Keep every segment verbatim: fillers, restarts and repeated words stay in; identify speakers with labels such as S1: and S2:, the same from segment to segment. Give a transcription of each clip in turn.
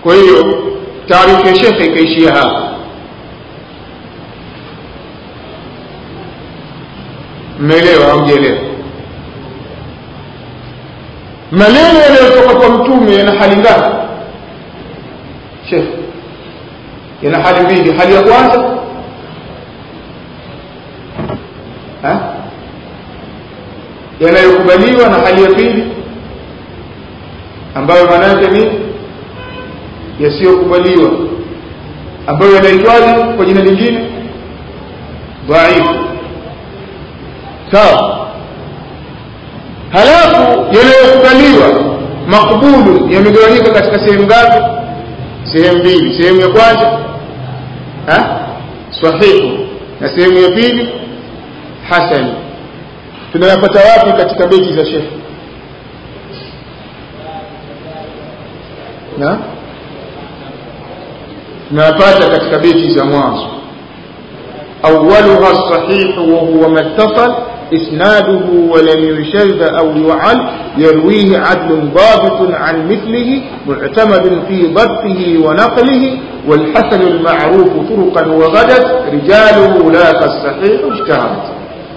S1: Kwa hiyo taarifa ya shekhe ikaishia hapa. Mmeelewa au mjeelewa? Maneno yanayotoka kwa mtume yana hali ngapi shekhe? Yana hali mbili. Hali ya kwanza ha yanayokubaliwa, na hali ya pili ambayo maana yake ni yasiyokubaliwa, ambayo yanaitwaje kwa jina lingine? Dhaifu. Sawa. Halafu yanayokubaliwa makbulu yamegawanyika katika sehemu ngapi? Sehemu mbili. Sehemu ya kwanza ha sahihu, na sehemu ya pili hasan. Tunayapata wapi katika beti za Sheikh? Na tunayapata katika beti za mwanzo. أولها الصحيح وهو ما اتصل إسناده ولم يشذ أو يعل يرويه عدل ضابط عن مثله معتمد في ضبطه ونقله والحسن المعروف طرقا وغدت رجاله لا كالصحيح اشتهرت.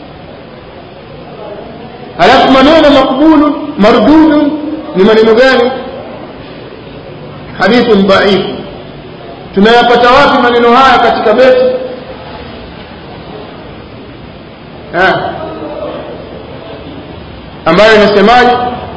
S1: هل منين مقبول مردود لمن gani؟ حديث ضعيف. tunayapata wapi maneno haya katika beti? ha ambayo inasemaje?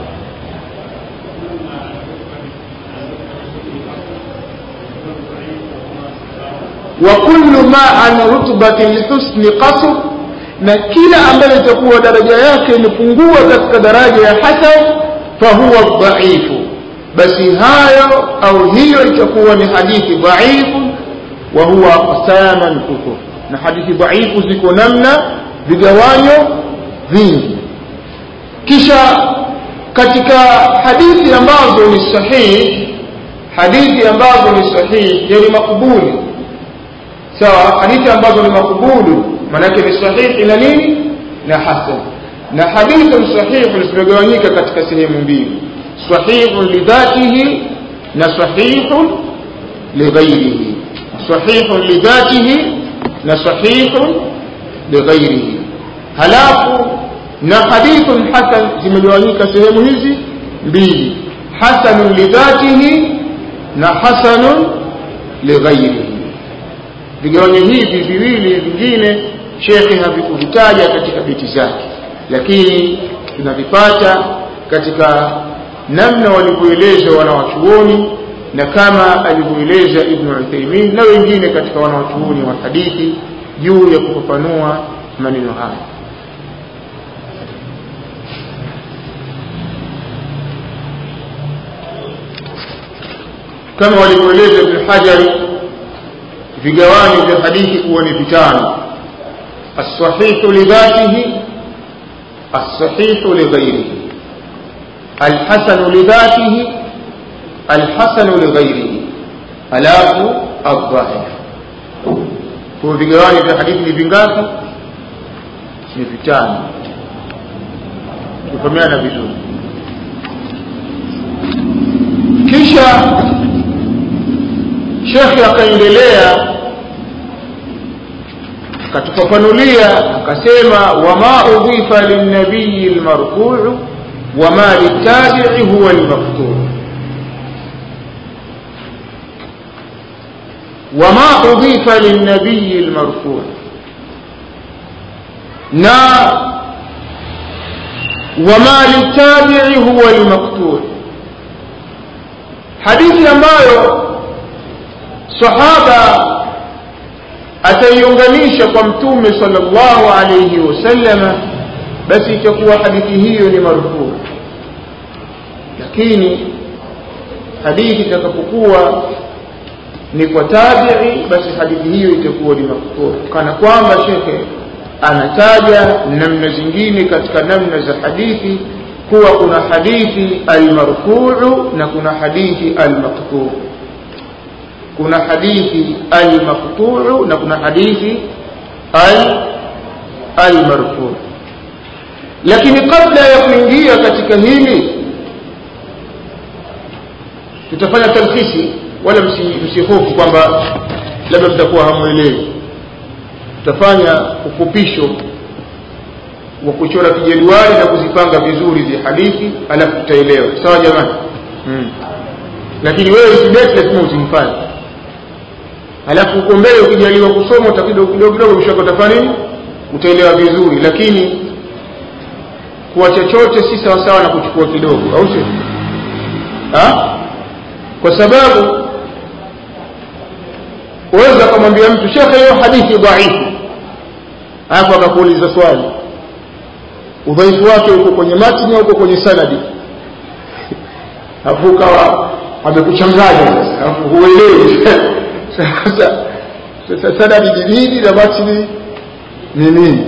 S1: wa kullu ma an rutbati alhusn qasr, na kila ambaye itakuwa daraja yake imepungua katika daraja ya hasan fa huwa dhaifu, basi hayo au hiyo itakuwa ni hadithi dhaifu. wa huwa qasaman kutub, na hadithi dhaifu ziko namna vigawanyo vingi. Kisha katika hadithi ambazo ni sahihi, hadithi ambazo ni sahihi yani makubuli, sawa, hadithi ambazo ni makubuli maana yake ni sahihi na nini na hasan. na hadithi sahihi zimegawanyika katika sehemu mbili: sahihun lidhatihi na sahihun lighairihi. sahihun lidhatihi na sahihun lighairihi. halafu na hadithun hasan zimegawanyika sehemu hizi mbili: hasanun lidhatihi na hasanun lighairihi. vigawanyo hivi viwili vingine shekhi havikuvitaja katika beti zake, lakini tunavipata katika namna walivyoeleza wanawachuoni, na kama alivyoeleza Ibn Uthaymeen na wengine katika wanawachuoni wa hadithi juu ya kufafanua maneno haya. kama walivyoeleza Ibn Hajar vigawanyo vya hadithi kuwa ni vitano: as-sahihu lidhatihi, as-sahihu lighairihi, al-hasanu lidhatihi, al-hasanu lighairihi, halafu ad-dha'if. Kwa vigawanyo vya hadithi ni vingapi? Ni vitano. Tufahamiana vizuri. Kisha Sheikh akaendelea katufafanulia akasema: wama udhifa lin-nabiy al-marfu' wama lit-tabi'i huwa al-maqtu'. wama udhifa lin-nabiy al-marfu' na wama lit-tabi'i huwa al-maqtu', hadithi ambayo sahaba ataiunganisha kwa mtume sallallahu alayhi wasallam, basi itakuwa hadithi hiyo ni marfu'. Lakini hadithi itakapokuwa ni kwa tabi'i, basi hadithi hiyo itakuwa ni maqtu'. Kana kwamba shekhe anataja namna zingine katika namna za hadithi kuwa kuna hadithi al-marfu' na kuna hadithi al-maqtu'. kuna hadithi al-maqtu' na kuna hadithi al-marfu'. Lakini kabla ya kuingia katika hili tutafanya talkhisi wala msihofu kwamba labda mtakuwa hamuelewi. Tutafanya ufupisho wa kuchora kijedwali na kuzipanga vizuri zi hadithi, alafu tutaelewa. Sawa jamani? Mm. Lakini wewe usibeti lazima usimfanye. Alafu uko mbele ukijaliwa kusoma utakidogo kidogo kidogo mshako utafanya nini? Utaelewa vizuri. Lakini kwa chochote si sawa sawa na kuchukua kidogo, au sio? Ah? Kwa sababu uweza kumwambia mtu shekhe hiyo hadithi dhaifu, hapo akakuuliza swali, udhaifu wake uko kwenye matni au uko kwenye sanadi? Hapo kawa amekuchanganya sasa, hapo huelewi sasa sasa sanadi ni nini na matni ni nini?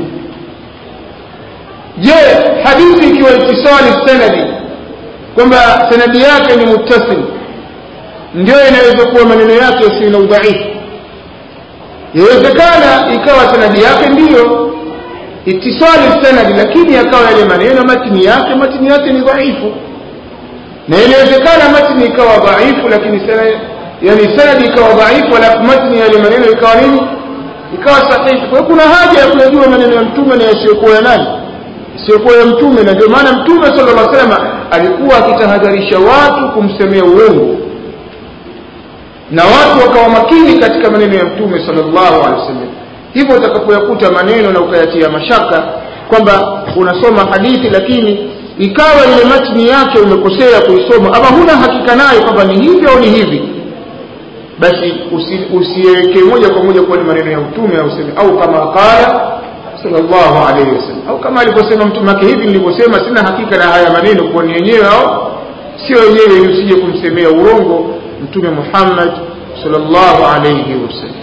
S1: Je, hadithi ikiwa itisali sanadi kwamba sanadi yake ni muttasil, ndio inaweza kuwa maneno yake si na udhaifu? Inawezekana ikawa sanadi yake ndiyo itisali sanadi, lakini akawa yale maneno matni yake matni yake ni dhaifu. Na inawezekana matni ikawa dhaifu lakini sanadi, yani sanadi ikawa dhaifu alafu matni yale maneno ikawa nini? Ikawa sahihi. Kwa hiyo kuna haja ya kujua maneno ya mtume na yasiyokuwa ya nani? Yasiyokuwa ya mtume. Na ndio maana mtume sallallahu alaihi wasallam alikuwa akitahadharisha watu kumsemea uongo, na watu wakawa makini katika maneno ya mtume sallallahu alaihi wasallam. Hivyo utakapoyakuta maneno na ukayatia mashaka kwamba unasoma hadithi lakini ikawa ile matni yake umekosea kuisoma ama huna hakika nayo kwamba ni hivi au ni hivi, basi usiweke moja kwa moja kwa maneno ya mtume au useme au kama qala sallallahu alaihi wasallam, au kama alivyosema mtume wake, hivi nilivyosema sina hakika na haya maneno kwa ni yenyewe au sio yenyewe, ili usije kumsemea urongo mtume Muhammad sallallahu alayhi wasallam.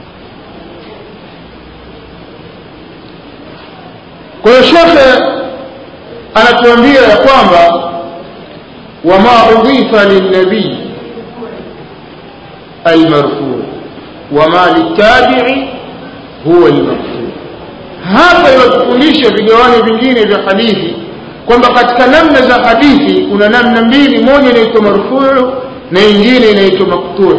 S1: Kwa hiyo shekhe anatuambia ya kwamba wama udhifa lilnabii almarfu wama litabi'i huwa almarfu. Hapa inatufundisha vigawanyo vingine vya hadithi kwamba katika namna za hadithi kuna namna mbili, moja inaitwa marfu' na nyingine inaitwa maqtu'.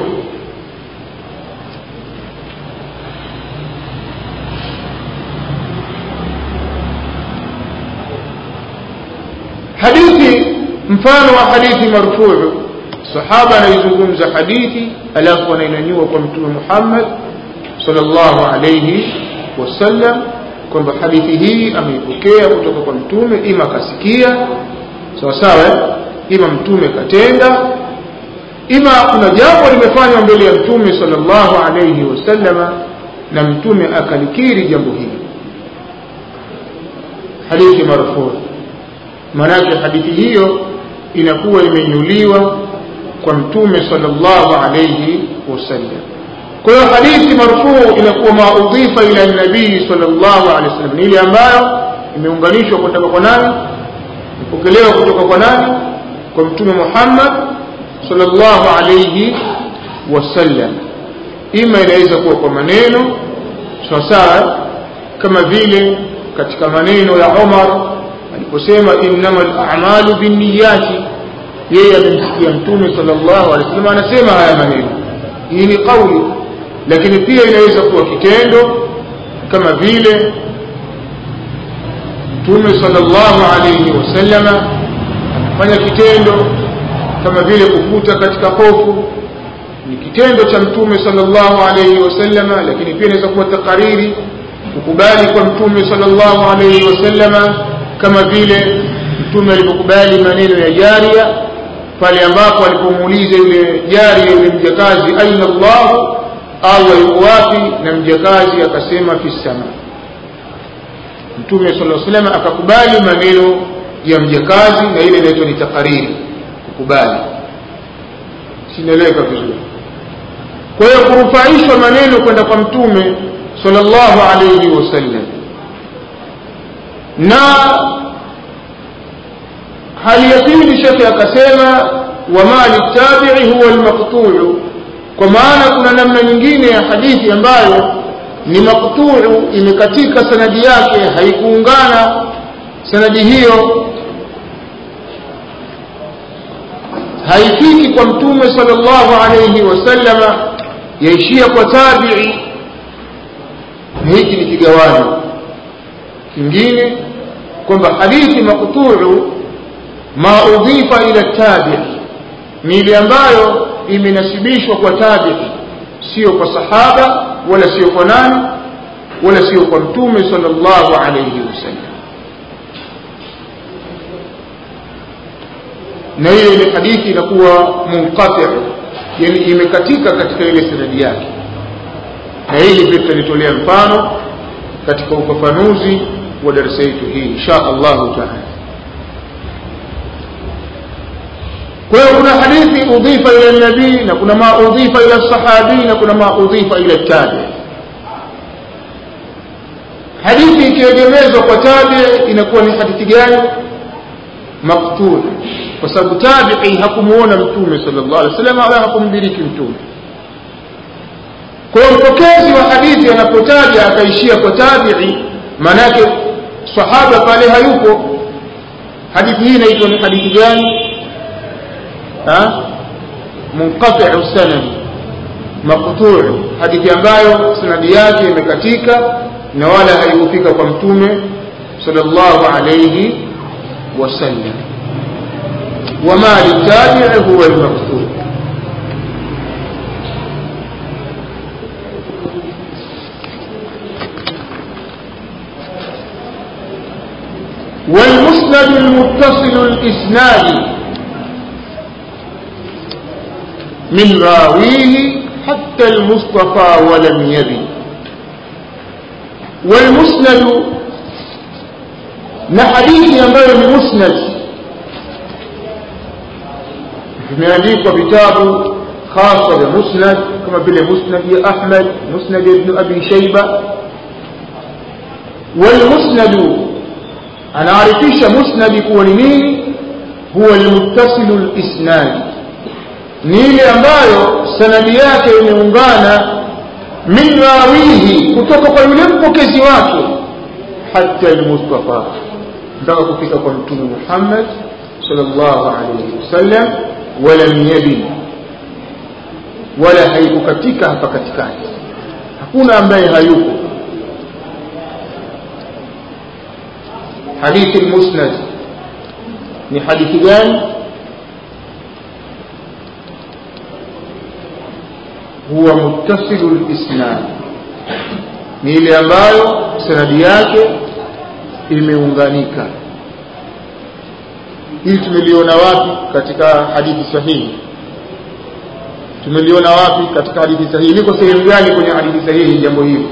S1: Hadithi, mfano wa hadithi marfu', sahaba anaizungumza hadithi alafu anainanyua kwa mtume Muhammad sallallahu alayhi wasallam kwamba hadithi hii ameipokea kutoka kwa mtume, ima kasikia sawa sawa, ima mtume katenda, ima kuna jambo limefanywa mbele ya mtume sallallahu alayhi wasallama na mtume akalikiri jambo hili. Hadithi marfu', maana hadithi hiyo inakuwa imenyuliwa kwa mtume sallallahu alayhi wasallam. Kwa hiyo hadithi marfu' inakuwa maudhifa ila nabii sallallahu alayhi wasallam, ile ambayo imeunganishwa kutoka kwa nani? Ipokelewa kutoka kwa nani? Kwa mtume Muhammad sallallahu alayhi wasallam. Ima inaweza kuwa kwa maneno sawa kama vile katika maneno ya Umar aliposema innamal a'malu binniyati, yeye alimsikia mtume sallallahu alayhi wasallam anasema haya maneno. Hii ni kauli, lakini pia inaweza kuwa kitendo kama vile mtume sallallahu alayhi wasallam fanya kitendo kama vile kufuta katika hofu, ni kitendo cha mtume sallallahu alayhi wasallam, lakini pia inaweza kuwa takariri, kukubali kwa mtume sallallahu alayhi wasallam, kama vile mtume alipokubali maneno ya Jaria pale ambapo alipomuuliza yule Jaria yule mjakazi, aina Allah, Allah yuko wapi? Na mjakazi akasema fi sama. Mtume sallallahu alayhi wasallam akakubali maneno ya mjakazi, na ile inaitwa ni takariri, kukubali. Sinaeleka vizuri. Kwa hiyo kurufaishwa maneno kwenda kwa mtume sallallahu alayhi wasallam. Na hali ya pili shekhi akasema wama litabi'i huwa almaqtu', kwa maana kuna namna nyingine ya hadithi ambayo ni maqtu', imekatika sanadi yake, haikuungana sanadi hiyo haifiki kwa mtume sallallahu alayhi wasallam, yaishia kwa tabi'i. Hiki ni kigawanyo kingine, kwamba hadithi maqtu'u ma udhifa ila tabi'i ni ile ambayo imenasibishwa kwa tabi'i, sio kwa sahaba wala sio kwa nani wala sio kwa mtume sallallahu alayhi wasallam. Na hiyo ile hadithi inakuwa munqati', yani imekatika katika ile sanadi yake. Na hili pia tutalitolea mfano katika ufafanuzi wa darasa yetu hii insha Allah taala. Kwa hiyo kuna hadithi udhifa ila nabii, na kuna ma udhifa ila sahabi, na kuna ma udhifa ila tabi. Hadithi ikiegemezwa kwa tabi inakuwa ni hadithi gani? Maqtu', kwa sababu tabi'i hakumuona mtume sallallahu alaihi wasallam wala hakumdiriki mtume. Kwa hiyo mpokezi wa hadithi anapotaja akaishia kwa tabi'i, maana yake sahaba pale hayupo. Hadithi hii inaitwa ni hadithi gani? ha munqati'u sanad, maqtu', hadithi ambayo sanadi yake imekatika na wala haikufika kwa mtume sallallahu alayhi wasallam. wama litabi'i huwa al-maqtu'. والمسند المتصل الإسناد من راويه حتى المصطفى ولم يبي. والمسند نحديث ambayo ni musnad, vimeandikwa vitabu khasa vya musnad kama vile musnad ya Ahmad, musnad ibn Abi Shayba. والمسند anaarifisha musnad kuwa ni nini? huwa al-muttasil al-isnad, ni ile ambayo sanadi yake imeungana min rawihi, kutoka kwa yule mpokezi wake, hatta al-mustafa, mpaka kufika kwa mtume Muhammad sallallahu alayhi wasallam. wala yabi, wala haikukatika hapa katikati, hakuna ambaye hayuko. hadithi al-musnad ni hadithi gani? huwa muttasilu al-isnad, ni ile ambayo sanadi yake imeunganika. Hili tumeliona wapi katika hadithi sahihi? Tumeliona wapi katika hadithi sahihi? Liko sehemu gani kwenye hadithi sahihi jambo hili?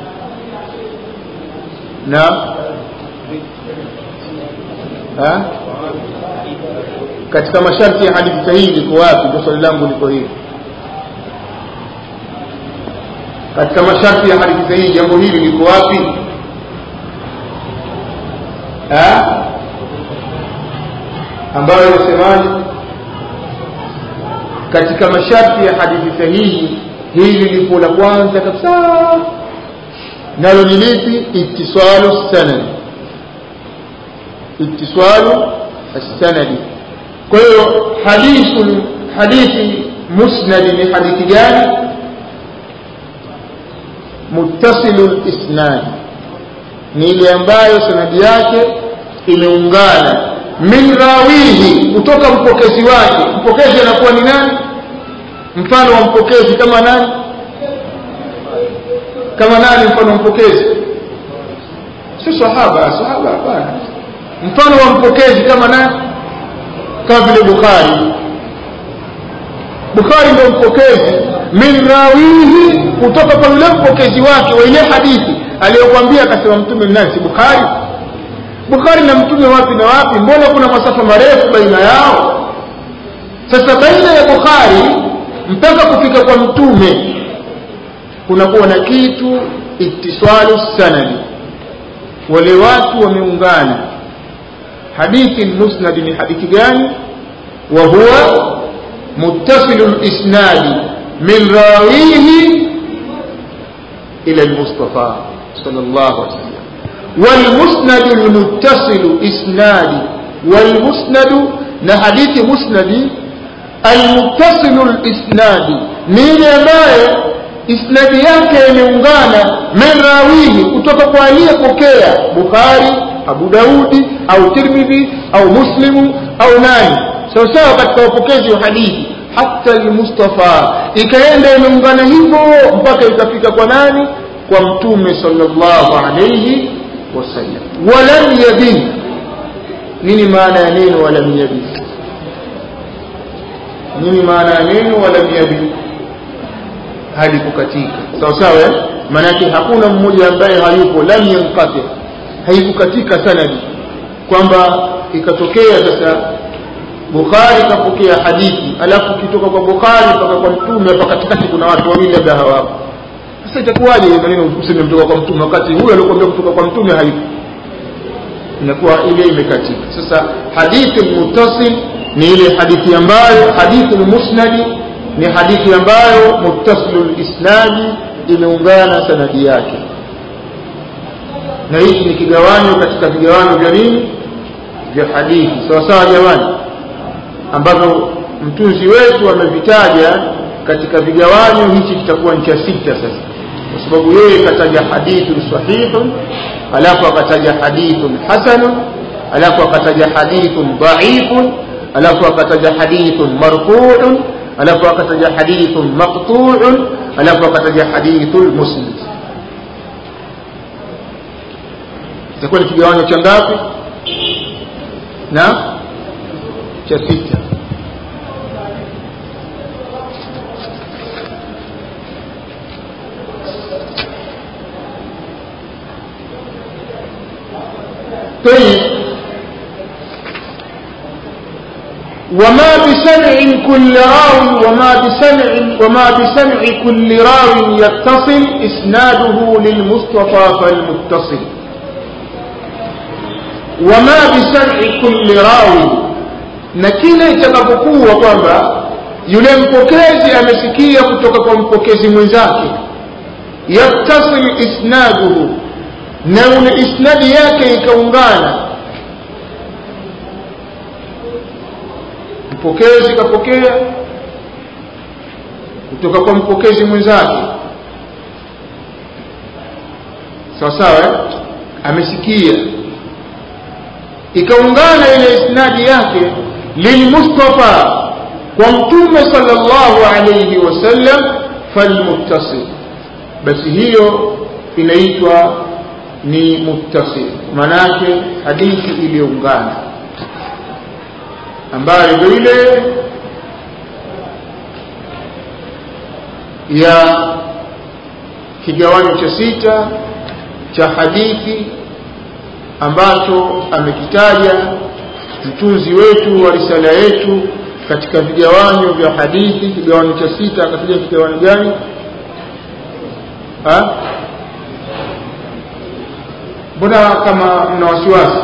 S1: Na ha? katika masharti ya hadithi sahihi liko wapi? Ndio swali langu liko hili. Katika masharti ya hadithi sahihi jambo hili liko wapi? ha ambayo inasemaje? Katika masharti ya hadithi sahihi hili lipo la kwanza kabisa, nalo ni lipi? ittisalu sanad, ittisalu as-sanad. kwa hiyo hadithi hadithi musnad ni hadithi gani? muttasilu al-isnad, ni ile ambayo sanadi yake imeungana min rawihi, kutoka mpokezi wake. Mpokezi anakuwa ni nani? Mfano wa mpokezi kama nani? Kama nani mfano wa mpokezi? Si sahaba, sahaba hapana. Mfano wa mpokezi kama nani? Kama vile Bukhari. Bukhari ndio mpokezi min rawihi, kutoka kwa yule mpokezi wake wa ile hadithi aliyokuambia akasema mtume nani? Bukhari. Bukhari na mtume wapi na wapi? Mbona kuna masafa marefu baina yao? Sasa baina ya Bukhari mpaka kufika kwa mtume kunakuwa na kitu ittisalu sanadi, wale watu wameungana. hadithi musnad ni hadithi gani? wa huwa muttasilul isnadi min rawihi ila al-mustafa sallallahu alaihi wasallam. والمسند المتصل اسنادي، والمسند na hadithi musnadi almuttasilu alisnadi ni ile ambaye isnadi yake imeungana min rawihi kutoka kwa aliyepokea Bukhari, Abu Daudi au Tirmidhi au Muslimu au nani sawa sawa katika upokezi wa hadithi hatta al-Mustafa ikaenda imeungana hivyo mpaka ikafika kwa nani? Kwa Mtume sallallahu alayhi wasallam. Walam yabin, nini maana ya neno walam yabin? Nini maana ya neno walam yabin? Hali kukatika sawa sawa, maana yake hakuna mmoja ambaye hayupo, lam yanqati, haikukatika sanadi, kwamba ikatokea sasa Bukhari kapokea hadithi alafu kitoka kwa Bukhari mpaka kwa Mtume hapa katikati kuna watu wawili labda hawapo. Sasa itakuwaje ile maneno useme kutoka kwa Mtume wakati huyo aliyokuambia kutoka kwa Mtume haipo? Inakuwa ile imekatika. Sasa hadithi muttasil ni ile hadithi ambayo, hadithi musnadi ni hadithi ambayo muttasilul isnadi imeungana sanadi yake. Na hiki ni kigawanyo katika vigawanyo vya nini? Vya hadithi. Sawa sawa jamani, ambavyo mtunzi wetu amevitaja katika vigawanyo. Hichi kitakuwa ni cha sita sasa, kwa sababu yeye kataja hadithun sahihun, alafu akataja hadithun hasanun, alafu akataja hadithun dha'ifun, alafu akataja hadithun marfu'un, alafu akataja hadithun maqtu'un, alafu akataja hadithul musnad. Itakuwa ni kigawanyo cha ngapi? Na cha sita. طيب وما بسمع كل راو وما بسمع وما بسمع كل راو يتصل اسناده للمصطفى فالمتصل. وما بسمع كل راو, na kile itakapokuwa kwamba yule mpokezi amesikia kutoka kwa mpokezi mwenzake, yattasil isnaduhu, na ule isnadi yake ikaungana. Mpokezi kapokea kutoka kwa mpokezi mwenzake, sawa sawa, amesikia ikaungana ile isnadi yake lilmustafa, kwa Mtume sallallahu alayhi wasallam, falmuttasil, basi hiyo inaitwa ni muttasil, manake hadithi iliyoungana, ambayo ndio ile ya kigawanyo cha sita cha hadithi ambacho amekitaja mtunzi wetu wa risala yetu katika vigawanyo vya hadithi. Kigawanyo cha sita akataja kigawanyo gani? Ha? Mbona kama mna wasiwasi?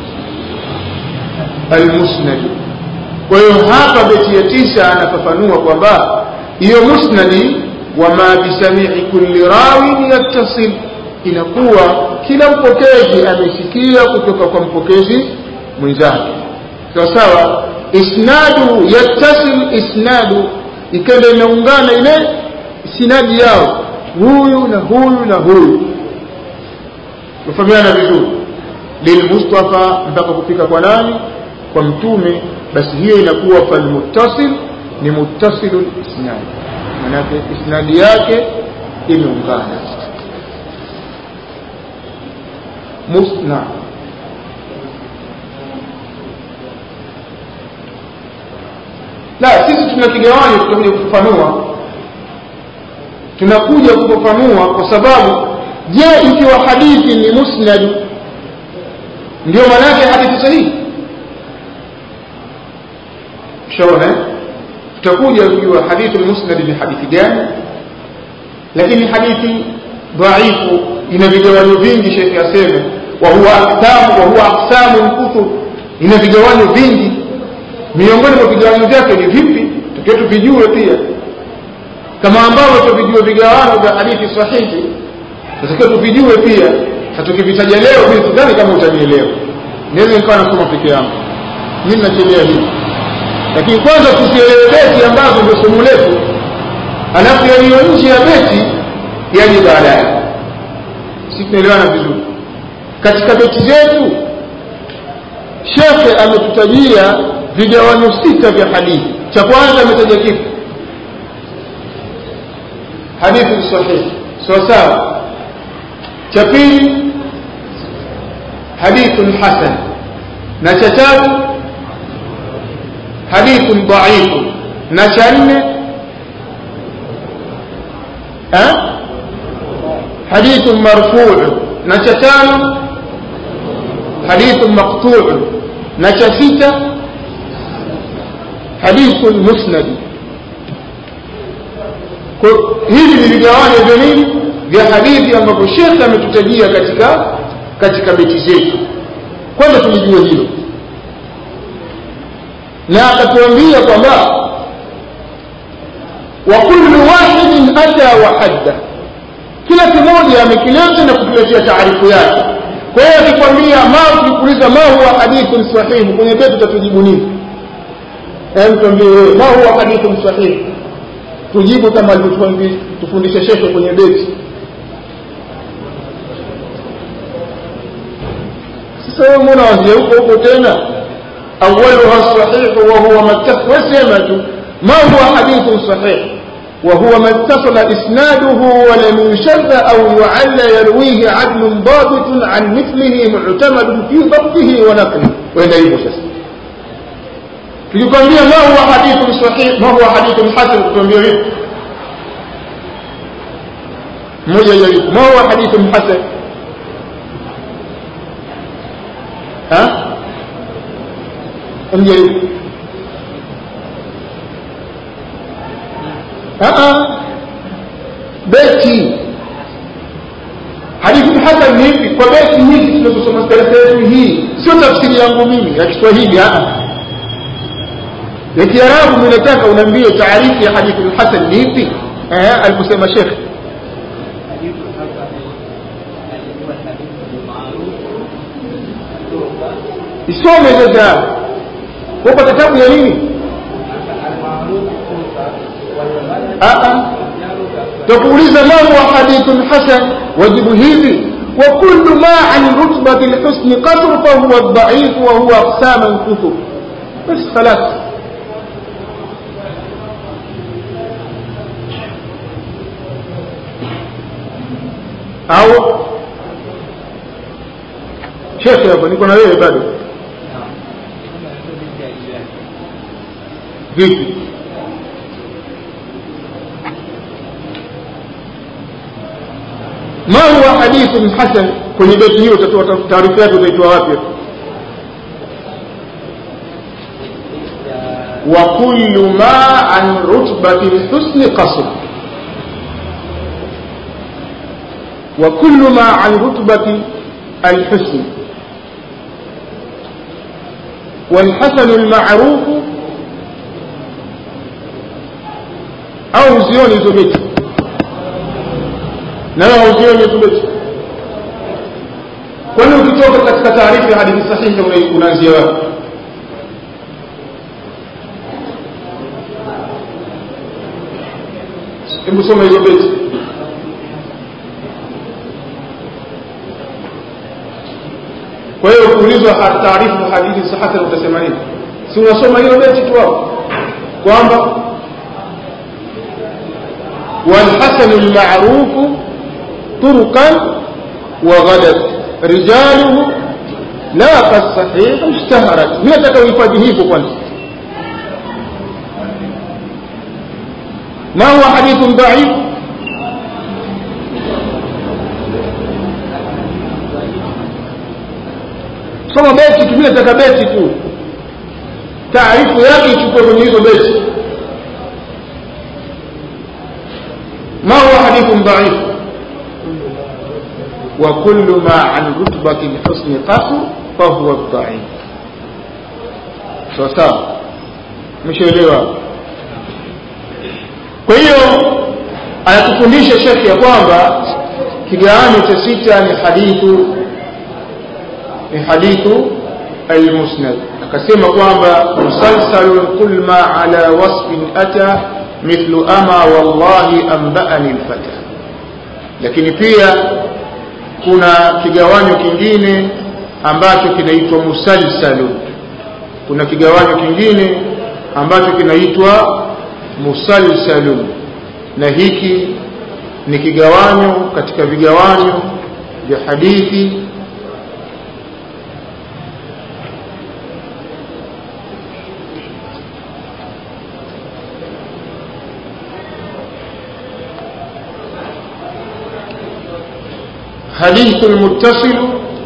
S1: Al-musnad. Kwa hiyo hapa beti ya tisa anafafanua kwamba hiyo musnadi, wama bisami'i kulli rawin yattasil, inakuwa kila mpokezi amesikia kutoka kwa mpokezi mwenzake, sawa sawa. Isnadu yattasil, isnadu ikaenda inaungana ile sinadi yao, huyu na huyu na huyu, kufahamiana vizuri, lilmustafa mpaka kufika kwa nani? Kwa Mtume. Basi hiyo inakuwa falmuttasil ni muttasilul isnad, maana isnadi yake imeungana. Musna, la sisi tuna kigawanyo tutakuja kufafanua, tunakuja kufafanua kwa sababu, je, ikiwa hadithi ni musnad ndio maana yake hadithi sahihi? Shaona tutakuja kujua hadithi musnad ni hadithi gani, lakini hadithi dhaifu ina vigawanyo vingi. Sheikh asema wa huwa aqsam wa huwa aqsamun kutub, ina vigawanyo vingi. Miongoni mwa vigawanyo vyake ni vipi? Tukiwa tuvijue pia, kama ambavyo tuvijue vigawanyo vya hadithi sahihi, tukiwa tuvijue pia. Hatukivitaja leo mimi sidhani kama utanielewa, naweza nikawa nasoma peke yangu, mimi nachelea hivi. lakini kwanza tusielewe beti ambazo ndio somo letu, alafu yaliyo nje ya beti yaje baadaye. Sisi tunaelewana vizuri. Katika beti zetu Shekhe ametutajia vigawanyo sita vya hadithi. Cha kwanza ametaja kipi? Hadithi sahihi, sawa sawa. Cha pili hadithun hasan, na cha tatu hadithun dhaif, na cha nne eh hadithun marfu', na cha tano hadithun maqtu', na cha sita hadithun musnad. Kwa hivi ni vigawanyo vya nini? Vya hadithi ambavyo Sheikh ametutajia katika katika beti zetu. Kwanza tulijue hilo, na akatuambia kwamba wa kullu wahidin ata wa hadda, kila kimoja amekileta na kutuletea taarifu yake. Kwa hiyo akikwambia ma, ukikuuliza ma huwa hadithun sahih kwenye beti utatujibu nini? Hem, tuambie wewe ma huwa hadithun sahih, tujibu kama alivyotufundisha Sheikh kwenye beti. Sasa mbona wazi huko huko tena? Awwaluha sahih wa huwa muttasil, wasematu ma huwa hadithun sahih wa huwa muttasala isnaduhu wa lam yushadda aw yu'alla yarwihi 'adlun dhabitun 'an mithlihi mu'tamadun fi dhabtihi wa naqlihi. Wenda hivyo sasa. Tulikwambia ma huwa hadithun sahih, ma huwa hadithun hasan, tuambie hivi. Mmoja yeye ma huwa hadithun hasan? Ha? Mjaribu. Haa beti hadithi hasan hivi kwa beti hizi tunazosoma darasa hii, sio tafsiri yangu mimi ya Kiswahili. Haa ya Kiarabu mimi nataka uniambie taarifu ya hadithi hasan ni ipi? Eh, aliposema Sheikh isome sasa kwa kitabu ya nini? Aa tukuuliza ma huwa hadithun hasan, wajibu hivi wa kullu ma an rutbati al-husn qasr fa huwa ad-da'if wa huwa aqsaman kutub. Bas خلاص. au Sheikh hapa niko na wewe bado vipi? ما هو حديث حسن kwenye beti hiyo utatoa taarifa yake, utaitoa wapi? wa kullu ma an rutbati al-husn qasr, wa kullu ma an rutbati al-husn والحسن المعروف au zioni hizo beti na au zioni hizo beti. Kwani ukitoka katika taarifa ya hadithi sahihi unaanzia wapi? Hebu soma hizo beti. Kwa hiyo ukiulizwa taarifa ya hadithi sahihi utasema nini? Si unasoma hiyo beti tu hapo kwamba والحسن المعروف طرقا وغدت رجاله لا كالصحيح اشتهرت. مين تكويفاته hivyo kwanza? ما هو حديث ضعيف؟ soma beti tu, mimi nataka beti tu, taarifu yake ichukue kwenye hizo beti. ما هو حديث ضعيف؟ وكل ما عن رتبة الحسن قصر فهو الضعيف. sawa mshaelewa? Kwa hiyo anatufundisha Sheikh ya kwamba kigawanyo cha sita ni hadithu ni hadithu المسند akasema kwamba musalsalun kul ma ala wasfin ata mithlu ama wallahi anba'ani alfata. Lakini pia kuna kigawanyo kingine ambacho kinaitwa musalsalun, kuna kigawanyo kingine ambacho kinaitwa musalsalun, na hiki ni kigawanyo katika vigawanyo vya hadithi حديث المتصل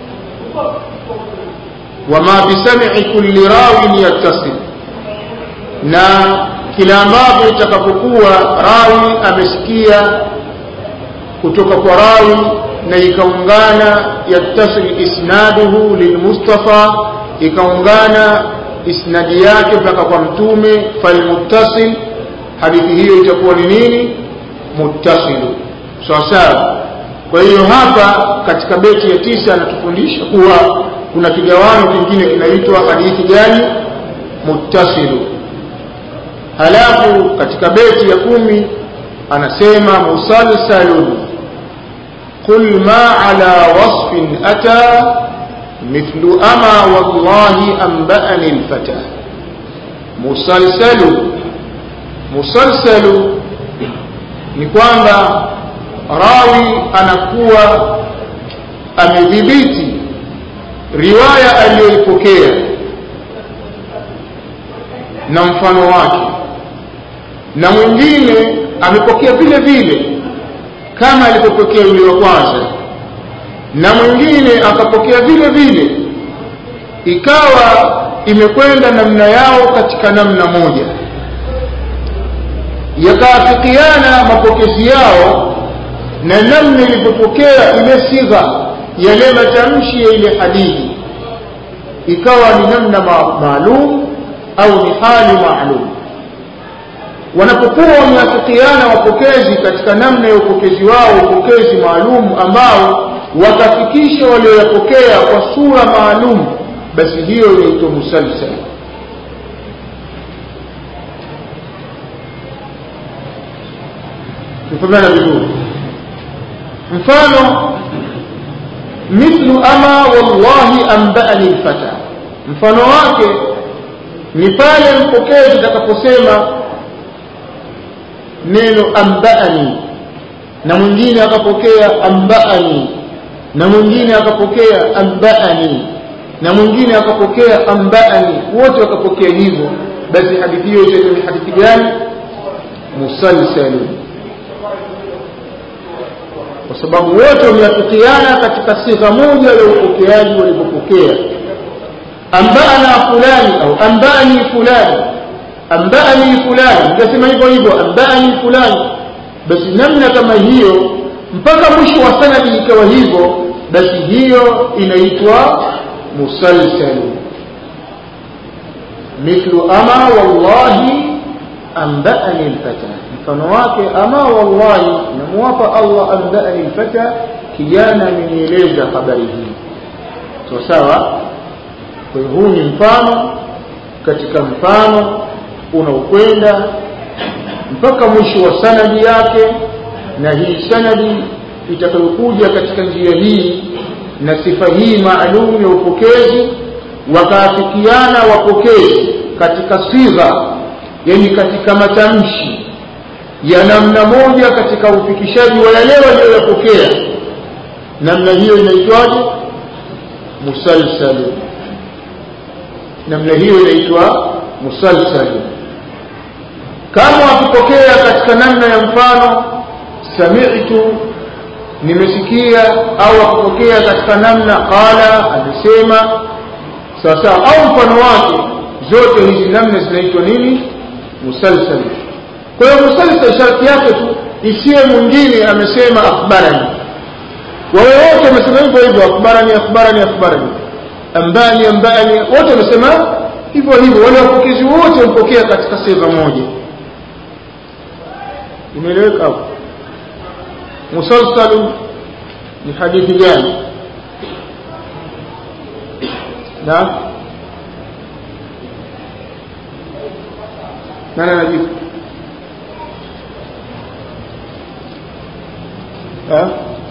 S1: وما بسمع كل راو يتصل, na kila ambavyo itakapokuwa rawi amesikia kutoka kwa rawi na ikaungana yattasil isnaduhu lilmustafa, ikaungana isnadi yake mpaka kwa mtume, falmuttasil, hadithi hiyo itakuwa ni nini? Muttasilu. sawa sawa. Kwa hiyo hapa katika beti ya tisa anatufundisha kuwa kuna kigawanyo kingine kinaitwa hadithi gani? Muttasilu. Halafu katika beti ya kumi anasema musalsalun qul ma ala wasfin ata mithlu ama wallahi anba'ani alfata. Musalsalu, musalsalu ni kwamba rawi anakuwa amedhibiti riwaya aliyoipokea na mfano wake, na mwingine amepokea vile vile kama alipopokea yule wa kwanza, na mwingine akapokea vile vile ikawa imekwenda namna yao katika namna moja, yakaafikiana mapokezi yao na namna ilipopokea ile sigha yale matamshi ya ile hadithi, ikawa ni namna maalum au ni hali maalum. Wanapokuwa wameafikiana wapokezi katika namna ya upokezi wao, upokezi maalum ambao watafikisha walioyapokea kwa sura maalum, basi hiyo inaitwa musalsal. Tufahamiana vizuri. Mfano mithlu ama wallahi anba'ani alfata, mfano wake ni pale mpokezi atakaposema neno anba'ani na mwingine akapokea anba'ani na mwingine akapokea anba'ani na mwingine akapokea anba'ani, wote wakapokea hivyo, basi hadithi hiyo ni hadithi gani? Musalsal, kwa sababu wote wameafikiana katika sigha moja ya upokeaji walipopokea. Anba'ana fulani au anba'ani fulani, anba'ani fulani, ngasema hivyo hivyo anba'ani fulani, basi namna kama hiyo mpaka mwisho wa sanadi ikawa hivyo, basi hiyo inaitwa musalsal. Mithlu ama wallahi anba'ani alfata, mfano wake ama wallahi namuwapa Allah anba'ani alfata, kijana amenieleza habari hii. Sawa sawa. Kwa hiyo huu ni mfano katika mfano unaokwenda mpaka mwisho wa sanadi yake, na hii sanadi itakayokuja katika njia hii na sifa hii maalum ya upokezi, wakaafikiana wapokezi katika sigha, yani katika matamshi ya namna moja katika ufikishaji wa yale waliyopokea, namna hiyo inaitwaje? Musalsal. Namna hiyo inaitwa musalsal. Kama akipokea katika namna ya mfano sami'tu, nimesikia, au akipokea katika namna qala, alisema, sasa au mfano wake, zote hizi namna zinaitwa nini? Musalsal. Kwa hiyo musalsal sharti yake tu isiye mwingine amesema akhbarani, wao wote wamesema hivyo hivyo, akhbarani akhbarani akhbarani, ambani ambani, wote wamesema hivyo hivyo, wale wapokezi wote wamepokea katika sigha moja. Imeeleweka hapo? Musalsal ni hadithi gani? Na nani anajibu ha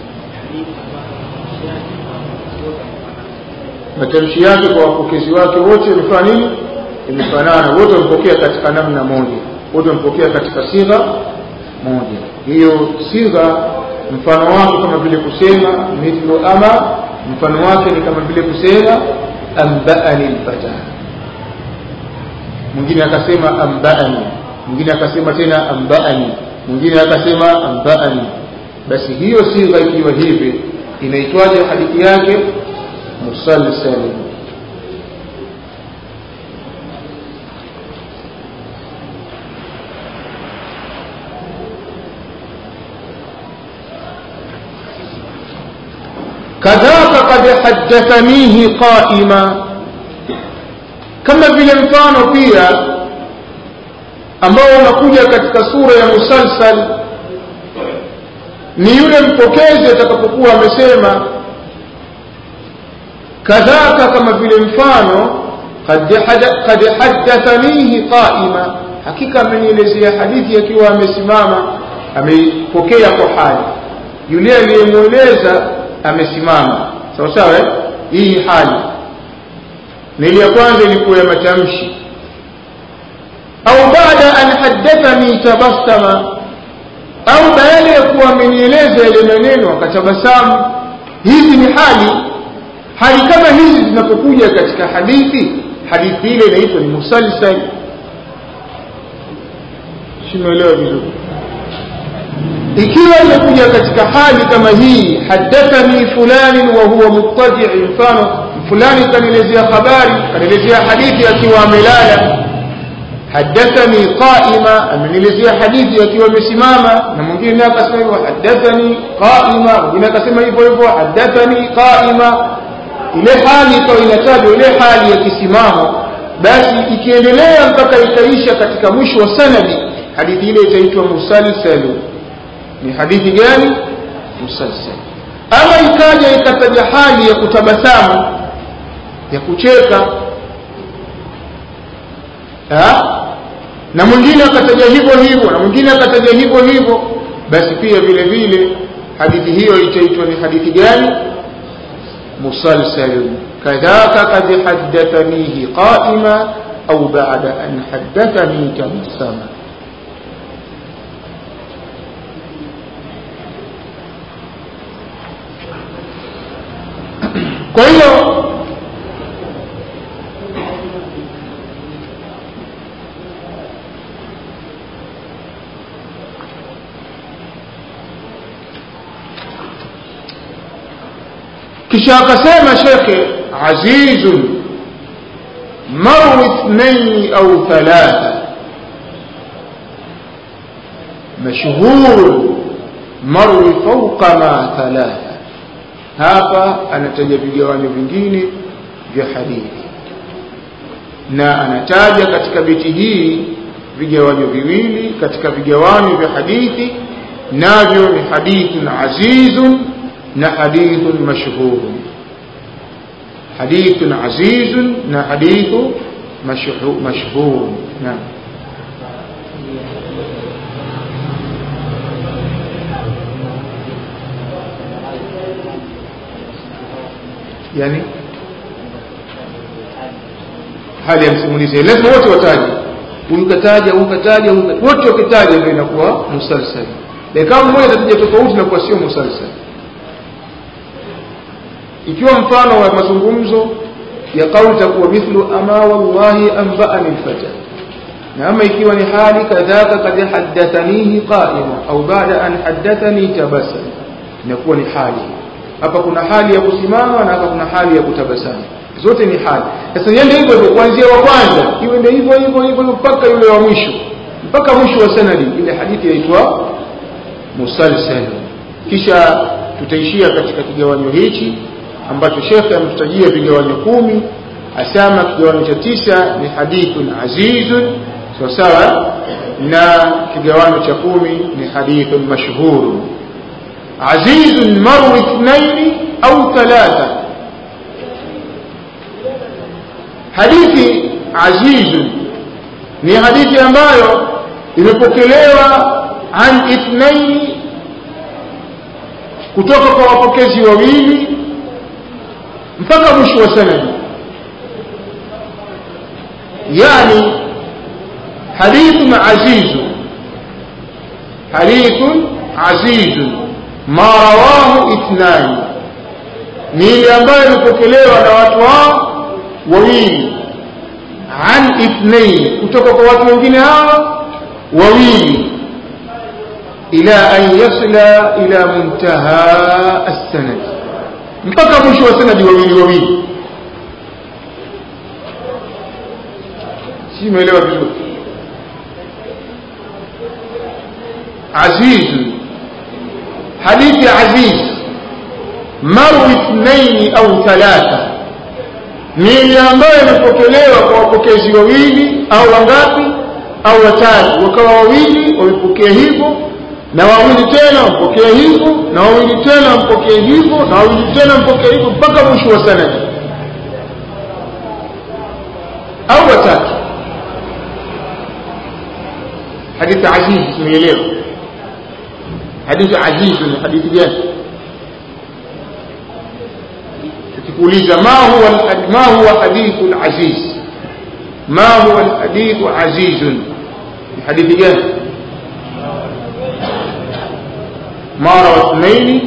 S1: matamshi yake kwa wapokezi wake wote imefanya nini imefanana wote wamepokea katika namna moja wote wamepokea katika sigha moja hiyo sigha mfano wake kama vile kusema mithlu ama mfano wake ni kama vile kusema amba'ani al-fata mwingine akasema amba'ani mwingine akasema tena amba'ani mwingine akasema amba'ani basi hiyo sigha ikiwa hivi inaitwaje hadithi yake musalsal kadhaka qad haddathanihi qa'ima kama vile mfano pia ambao unakuja katika sura ya musalsal ni yule mpokezi atakapokuwa amesema kadhaka kama vile mfano qad haddathanihi qa'ima hakika amenielezea hadithi akiwa amesimama ameipokea kwa hali yule aliyemueleza amesimama sawa sawa hii hali na ile ya kwanza ilikuwa ya matamshi au baada an haddathani tabassama au baada ya kuwa amenieleza ile maneno akatabasamu hizi ni hali hali kama hizi zinapokuja katika hadithi hadithi ile inaitwa ni musalsal simuelewa vizuri ikiwa imekuja katika hali kama hii hadathani fulani wa huwa muttaji' mfano fulani kanielezea habari kanielezea hadithi akiwa amelala hadathani qa'ima amenielezea hadithi akiwa amesimama na mwingine akasema hivyo hadathani qa'ima mwingine akasema hivyo hivyo hadathani qa'ima ile hali ikawa inatajwa ile hali ya kisimamo basi ikiendelea mpaka ikaisha katika mwisho wa sanadi hadithi ile itaitwa musalsal ni hadithi gani musalsal ama ikaja ikataja hali ya kutabasamu ya kucheka ha na mwingine akataja hivyo hivyo na mwingine akataja hivyo hivyo basi pia vile vile hadithi hiyo itaitwa ni hadithi gani musalsal kadhaka qad haddathanihi qa'ima au ba'da an haddathani tabassama kwa hiyo kisha akasema shekhe azizun marwi ithnain au thalatha mashhur marwi fawqa ma thalatha hapa anataja vigawanyo vingine vya hadithi na anataja katika beti hii vigawanyo viwili katika vigawanyo vya hadithi navyo ni hadithun azizun na hadithun mashhurun hadithun azizun na hadithu mashhurun naam yani hali ya msimulizi lazima wote wataje huyu kataja huyu kataja wote wakitaja ndio inakuwa musalsal na kama mmoja ataja tofauti na kwa sio musalsal ikiwa mfano wa mazungumzo ya kauli takuwa mithlu ama wallahi anba'ani al-fata na ama ikiwa ni hali kadhaka kad haddathanihi qa'ima au ba'da an haddathani tabassam inakuwa ni hali hapa kuna hali ya kusimama na hapa kuna hali ya kutabasamu zote ni hali sasa yende hivyo hivyo kuanzia wa kwanza iwe ndio hivyo hivyo hivyo mpaka yule wa mwisho mpaka mwisho wa sanadi ile hadithi inaitwa musalsal kisha tutaishia katika kigawanyo hichi ambacho shekhe ametutajia vigawanyo kumi asema kigawanyo cha tisa ni hadithun azizun sawa sawa na kigawanyo cha kumi ni hadithun mashhurun azizun marwi ithnain au thalatha hadithi azizun ni hadithi ambayo imepokelewa an ithnain, kutoka kwa wapokezi wawili mpaka mwisho wa sanadi. yani hadithun azizun, hadithun azizun ma rawahu ithnain, ni ile ambayo imepokelewa na watu hao wawili, an ithnain, kutoka kwa watu wengine hao wawili, ila an yasila ila muntaha as-sanad, mpaka mwisho wa sanadi wawili wawili. si umeelewa vizuri? aziz, hadithi aziz maru ithnain au thalatha, ni ile ambayo imepokelewa kwa wapokezi wawili au wangapi au watatu, wakawa wawili wamepokea hivyo na wawili tena wamepokea hivyo na wawili tena wamepokea hivyo na wawili tena wamepokea hivyo mpaka mwisho wa sanadi, au watatu. hadithi aziz, tumeelewa hadithi aziz ni hadithi gani? tukikuuliza ma huwa ma huwa hadithul aziz, ma huwa alhadithu azizun, ni hadithi gani? ما روى اثنين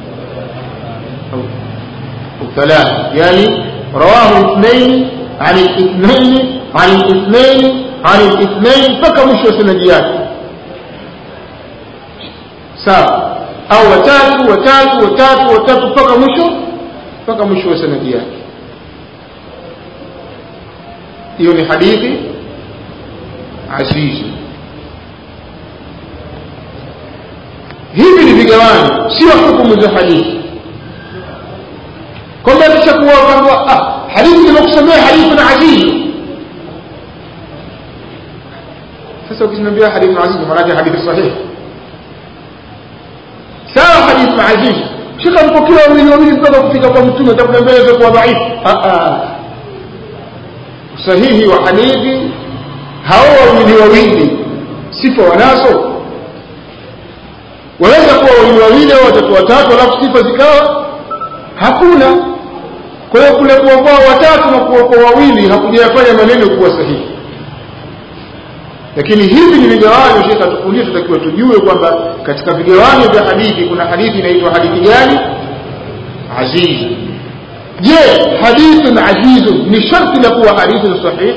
S1: أو ثلاثة، يعني رواه اثنين عن الاثنين عن الاثنين عن الاثنين فكمش سنديات سابع، أو وتاتو وتاتو وتاتو وتاتو فكمش فكمش سنديات. يوني حديثي عزيز. hivi ni vigawanyo, sio hukumu za hadithi. Kwa maana tutakuwa kwamba ah, hadithi inakusomea hadithi na aziz. Sasa ukisema hadithi na aziz maana hadithi sahihi. Sawa, hadithi na aziz shika mpokea wawili wawili mpaka kufika kwa mtume, atakwambia kwa dhaifu. Ah ah, sahihi wa hadithi hao wawili wawili sifa wanazo. Waweza kuwa wawili wawili au watatu watatu alafu sifa zikawa hakuna. Kwa hiyo kule kuwa watatu na kuwa wawili hakujafanya maneno kuwa sahihi. Lakini hivi ni vigawanyo Sheikh atukulia, tutakiwa tujue kwamba katika vigawanyo vya hadithi kuna hadithi inaitwa hadithi gani? Aziz. Je, hadithun aziz ni sharti la kuwa hadithun sahih?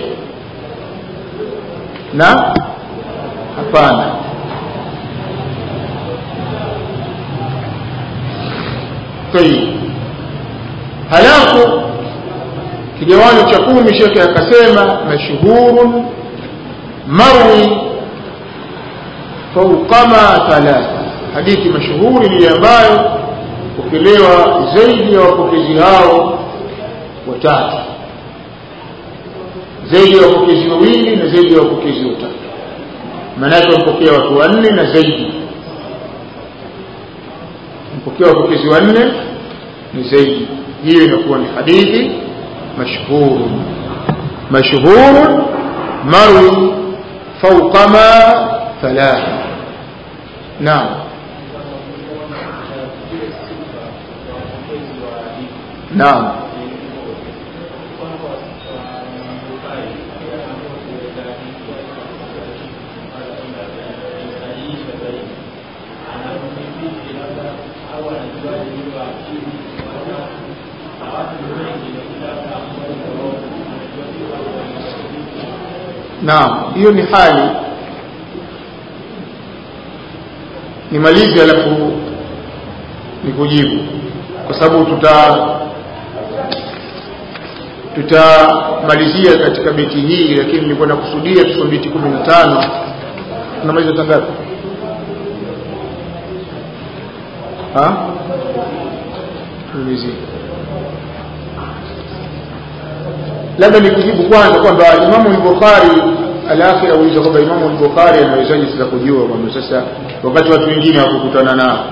S1: Na hapana. طيب halafu kigawanyo cha kumi Sheikh akasema mashhurun marwi fawqa ma thalatha, hadithi mashuhuri ni ambayo pokelewa zaidi ya wapokezi hao watatu, zaidi ya wapokezi wawili na zaidi ya wapokezi watatu, maana yake wapokea watu wanne na zaidi, mpokea wapokezi wanne ni zaidi. hiyo inakuwa ni hadithi mashhur. mashhur marwi fawqa ma thalatha. naam. naam Naam, hiyo ni hali. Nimalize alafu nikujibu, kwa sababu tuta tutamalizia katika beti hii, lakini nilikuwa nakusudia tusome beti kumi na tano. Tunamaliza tangapi? Ha? Tulizie. labda nikujibu kwanza kwamba Imam al-Bukhari al-akhira uliza kwamba Imam al-Bukhari anawezaje sasa kujua kwamba sasa wakati watu wengine wakukutana nao.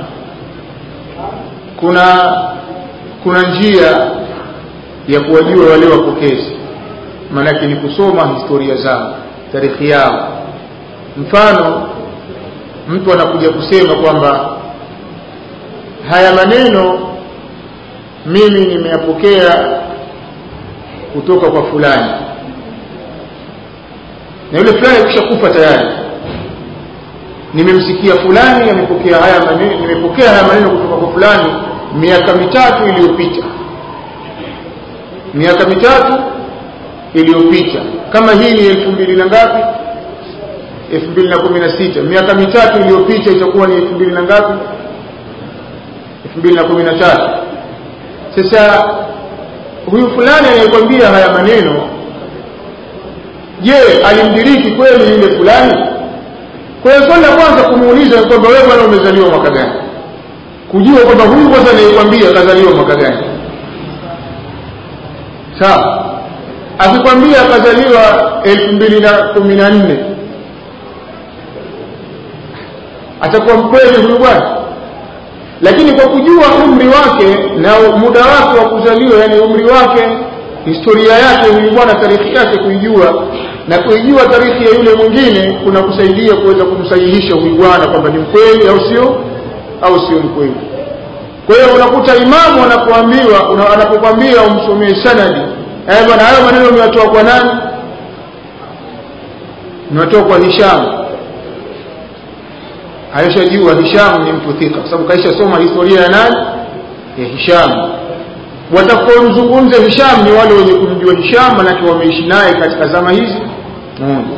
S1: Kuna kuna njia ya kuwajua wale wapokezi, maana ni kusoma historia zao. tarikhi yao. Mfano, mtu anakuja kusema kwamba haya maneno mimi nimeyapokea kutoka kwa fulani, na yule fulani kishakufa tayari. Nimemsikia fulani amepokea haya maneno, nimepokea haya maneno kutoka kwa fulani miaka mitatu iliyopita. Miaka mitatu iliyopita. Kama hii ni elfu mbili na ngapi? elfu mbili na kumi na sita. Miaka mitatu iliyopita itakuwa ni elfu mbili na ngapi? elfu mbili na kumi na tatu. Sasa huyu fulani anayekwambia haya maneno, je, alimdiriki kweli yule fulani? Kwa hiyo swali la kwanza kumuuliza kwamba wewe bwana umezaliwa mwaka gani? Kujua kwamba huyu kwanza anayekwambia kazaliwa mwaka gani. Sawa? Akikwambia kazaliwa elfu mbili na kumi na nne, atakuwa mkweli huyu bwana? Lakini kwa kujua umri wake na muda wake wa kuzaliwa, yani umri wake, historia yake huyu bwana, tarikhi yake kuijua, na kuijua tarikhi ya yule mwingine kuna kusaidia kuweza kumsahihisha huyu bwana kwamba ni mkweli au sio, au sio mkweli. Kwa hiyo unakuta imamu anapoambiwa, anapokuambia umsomee sanadi, eh bwana hayo maneno umeyatoa kwa nani? Umeyatoa kwa Hisham. Aishajua Hisham ni mtu thika, kwa sababu kaisha soma historia ya nani? Ya Hisham. Watakaozungumza Hisham ni wale wenye kumjua Hisham, manake wameishi naye katika zama hizi moja.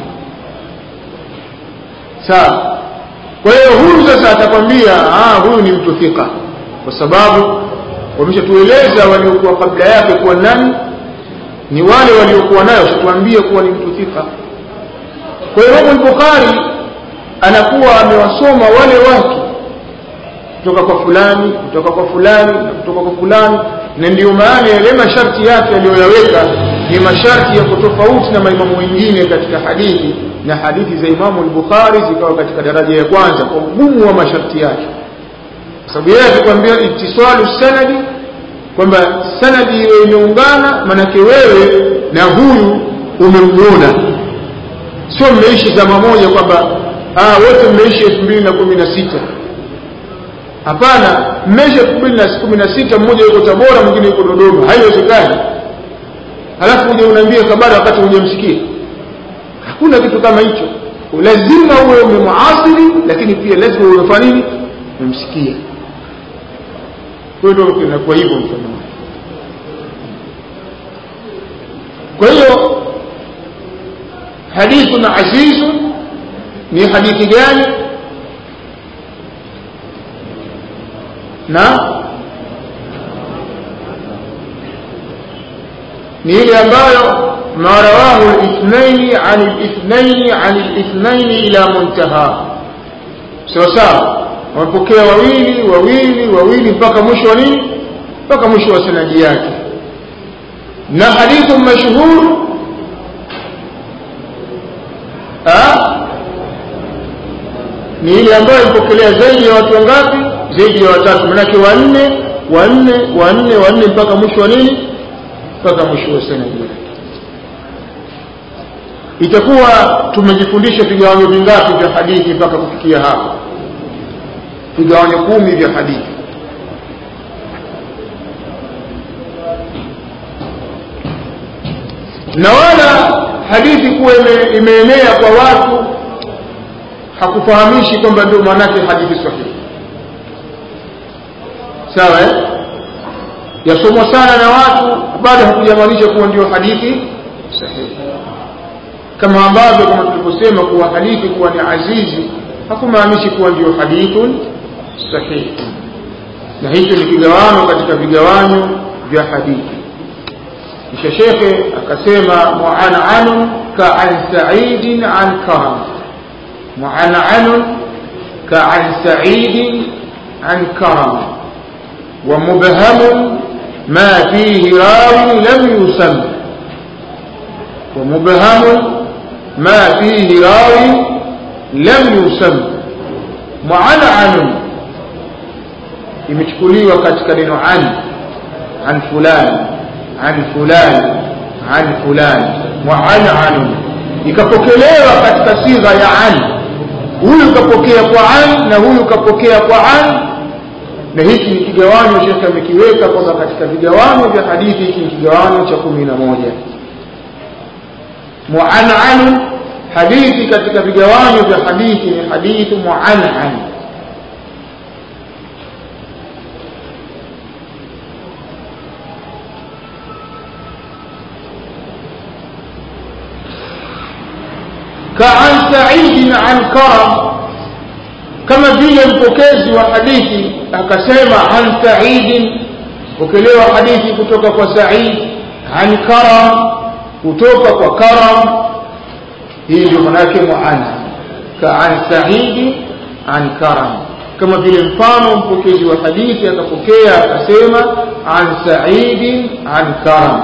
S1: Sawa? Kwa hiyo huyu sasa atakwambia ah huyu ni mtu thika, kwa sababu wameshatueleza waliokuwa kabla yake kuwa nani, ni wale waliokuwa nayo, tuambie kuwa ni mtu thika. Kwa hiyo Imam Bukhari anakuwa amewasoma wale watu kutoka kwa fulani, kutoka kwa fulani, na kutoka kwa fulani, na ndio maana yale masharti yake aliyoyaweka ni masharti ya kutofauti na maimamu wengine katika hadithi, na hadithi za Imam al-Bukhari zikawa katika daraja ya kwanza kwa ugumu wa masharti yake. Kwa sababu yeye alikwambia ittisalu sanadi, kwamba sanadi iwe imeungana, manake wewe na huyu umemuona, sio mmeishi zama moja kwamba ah wote mmeishi elfu mbili na kumi na sita. Hapana, mmeishi elfu mbili na kumi na sita, mmoja yuko Tabora mwingine yuko Dodoma, haiwezekani. Halafu uje unaambia kabla wakati hujamsikia. Hakuna kitu kama hicho. Lazima uwe umemuasiri, lakini pia lazima uwe unafanya nini? Umsikia. Kwa hiyo ndio kwa hivyo mfano. Kwa hiyo hadithun azizun ni hadithi gani? Na ni ile ambayo ma rawahu al-ithnaini 'an al-ithnaini 'an al-ithnaini ila muntaha. Sawa sawa, wapokea wawili wawili wawili mpaka mwisho wa nini? Mpaka mwisho wa sanadi yake. Na hadithu mashhur ah ni ile ambayo ipokelea zaidi ya watu wangapi? Zaidi ya watatu, manake wanne wanne wanne wanne mpaka mwisho wa nini? Mpaka mwisho wa sanadi yake. Itakuwa tumejifundisha vigawanyo vingapi vya hadithi mpaka kufikia hapa? Vigawanyo kumi vya hadithi. Na wala hadithi kuwa ime, imeenea kwa watu hakufahamishi kwamba ndio maana yake hadithi sahihi. Sawa eh? Yasomwa sana na watu baada hakujamaanisha kuwa ndio hadithi sahihi. Kama ambavyo kama tulivyosema kuwa hadithi kuwa ni azizi hakumaanishi kuwa ndio hadithun sahihi. Na hicho ni kigawanyo katika vigawanyo vya hadithi. Kisha shekhe akasema mu'an'anun ka'an sa'idin an karam. mu'an'anun ka'an sa'idin an karam. wa mubhamun ma fihi rawi lam yusam. wa mubhamun ma fihi rawi lam yusam. mu'an'anun imechukuliwa katika neno an, an fulani عن فلان عن فلان. mu'an'an ikapokelewa katika sigha ya an, huyu kapokea kwa an na huyu kapokea kwa an. Na hiki ni kigawanyo Sheikh amekiweka kwamba katika vigawanyo vya hadithi hiki ni kigawanyo cha kumi na moja. Mu'an'an, hadithi katika vigawanyo vya hadithi ni hadithu mu'an'an. كعن سعيد عن كرم، كما vile mpokezi wa hadithi akasema an Sa'id, pokelewa hadithi kutoka kwa Sa'id, an Karam, kutoka kwa Karam. Hii ndio maana yake mu'anna, ka'an Sa'id an Karam. Kama vile mfano mpokezi wa hadithi akapokea akasema an Sa'id an Karam.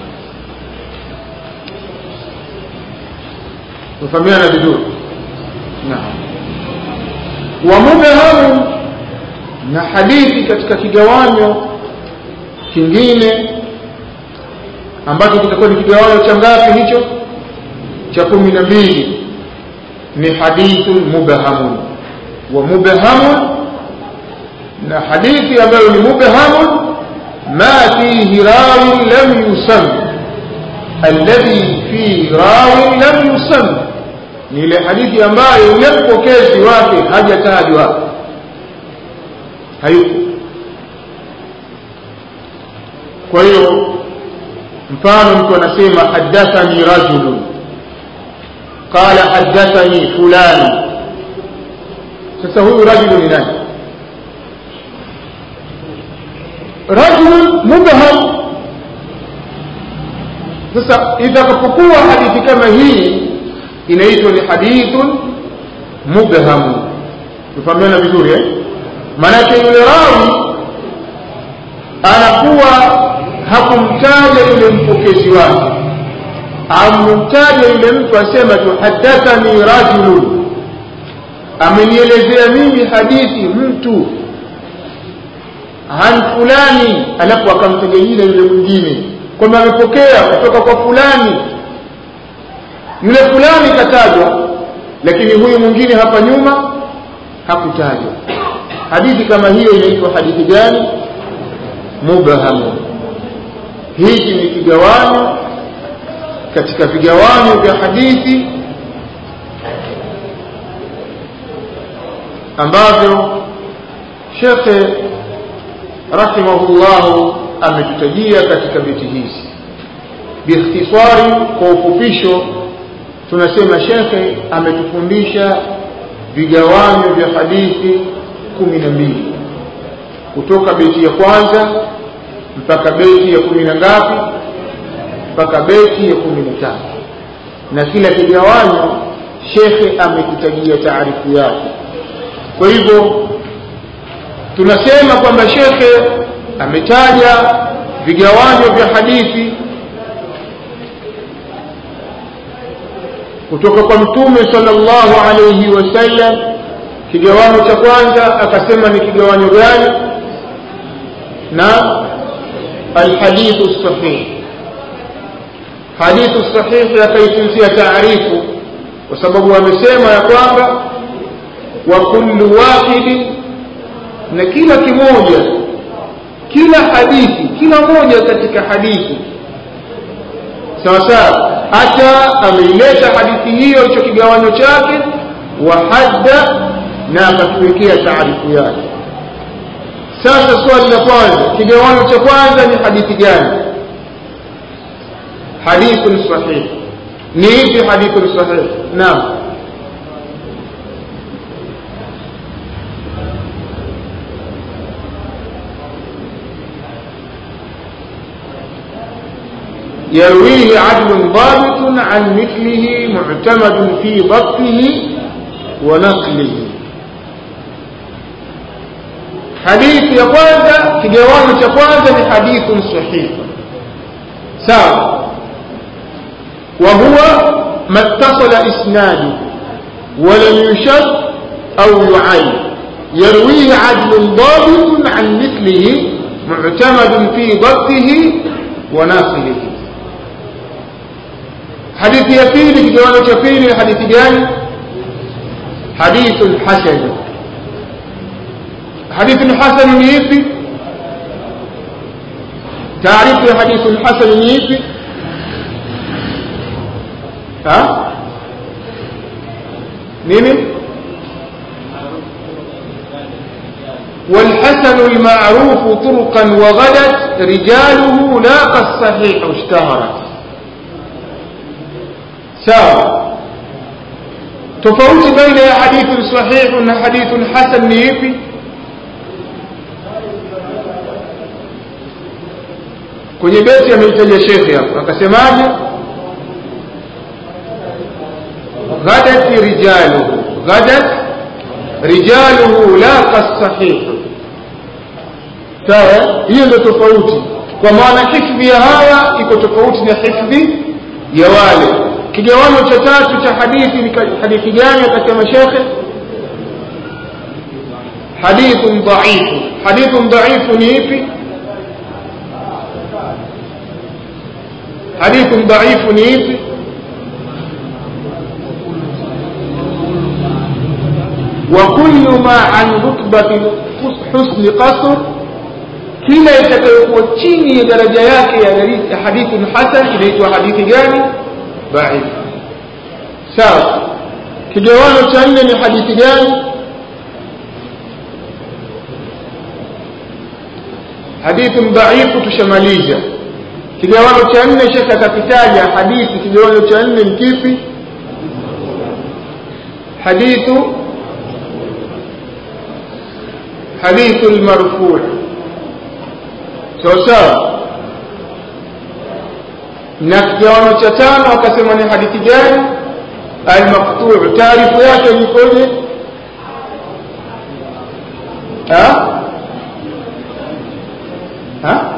S1: Mfahamiana vizuri? Naam. Wa mubham, na hadithi katika kigawanyo kingine ambacho kitakuwa ni kigawanyo cha ngapi hicho? Cha kumi na mbili, ni hadithun mubham. Wa mubham, na hadithi ambayo ni mubham, ma fihi rawi lam yusam, alladhi fi rawi lam yusam, ni ile hadithi ambayo yule mpokezi wake hajatajwa, hayupo. Kwa hiyo mfano mtu anasema hadathani rajulun, qala hadathani fulani. Sasa huyu rajulu ni nani? Rajul mubham. Sasa itakapokuwa hadithi kama hii inaitwa ni hadithun mubham. Tufahamana vizuri eh? Maana yule rawi anakuwa hakumtaja yule mpokezi wake, amemtaja yule mtu, asema tu hadathani rajulun, amenielezea mimi hadithi mtu, an fulani, alafu akamtaja yule mwingine kwamba amepokea kutoka kwa fulani. Yule fulani katajwa, lakini huyu mwingine hapa nyuma hakutajwa. Hadithi kama hiyo inaitwa hadithi gani? Mubham. Hiki ni kigawanyo katika vigawanyo vya hadithi ambavyo Sheikh rahimahullah ametutajia katika beti hizi. Biikhtisari, kwa ufupisho, tunasema Sheikh ametufundisha vigawanyo vya hadithi kumi na mbili, kutoka beti ya kwanza mpaka beti ya kumi na ngapi? Mpaka beti ya kumi na tatu. Na kila kigawanyo Sheikh amekitajia taarifu yake. Kwa hivyo tunasema kwamba Sheikh ametaja vigawanyo vya hadithi kutoka kwa Mtume sallallahu alayhi wasallam. Kigawanyo cha kwanza akasema ni kigawanyo gani? Na alhadithu sahih. Hadithu sahih akaitusia taarifu, kwa sababu amesema ya kwamba wa kullu wahid, na kila kimoja, kila hadithi, kila moja katika hadithi sawa sawa, hata ameileta hadithi hiyo hicho kigawanyo chake, wa hadda, na akatuwekea taarifu yake. Sasa swali la kwanza, kigawanyo cha kwanza ni hadithi gani? Hadithun sahih. Ni ipi hadithun sahih? Naam. يرويه عدل ضابط عن مثله معتمد في ضبطه ونقله. حديث ya kwanza, kigawanyo cha kwanza ni hadithun sahih, sawa, wa huwa mattasala isnadu wa lam yushad au yu'ayy, yarwihi adlun dabitun an mithlihi mu'tamadun fi dhabtihi wa naqlihi. hadithi ya pili kigawanyo cha pili hadithi gani hadithun hasan hadithun hasan ni ipi taarifu ya hadithun hasan ni ipi ha nini والحسن المعروف طرقا وغدت رجاله لا كالصحيح اشتهرت سواء تفوت بين حديث صحيح وحديث حسن نيفي kwenye beti ameitaja shekhi hapo akasemaje ghadat rijaluhu ghadat rijaluhu la kasahih sawa hiyo ndio tofauti kwa maana hifdhi ya hawa iko tofauti na hifdhi ya wale kigawanyo cha tatu cha hadithi ni hadithi gani akasema shekhi hadithun dhaifu hadithun dhaifu ni ipi hadithun dhaifu ni ipi وكل ما عن رتبة حسن قصر كلا يتكلم chini daraja yake ya hadithun hasan inaitwa hadithi gani dhaif sawa kigawanyo cha nne ni hadithi gani hadithun dhaif tushamaliza kigawanyo cha nne shaka takitaja hadithi kigawanyo cha nne ni kipi hadithu حديث المرفوع سوسا نكيانو cha tano akasema ni hadithi gani al-maqtu' taarifu yake ni koje ha ha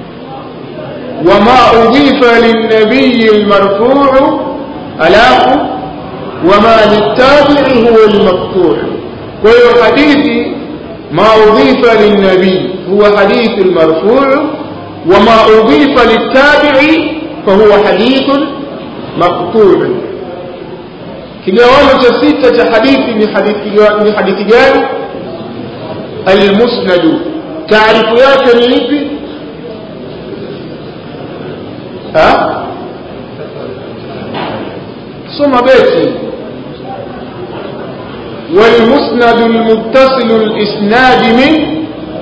S1: wama udifa lin-nabiy al-marfu' alafu wama lit-tabi'i huwa al-maqtu' kwa hiyo hadithi ما أضيف للنبي هو حديث المرفوع وما أضيف للتابع فهو حديث مقطوع كجوانب ستة حديث من حديث من حديث جان المسند تعرف يا كريم ها ثم بيتي والمسند المتصل الإسناد من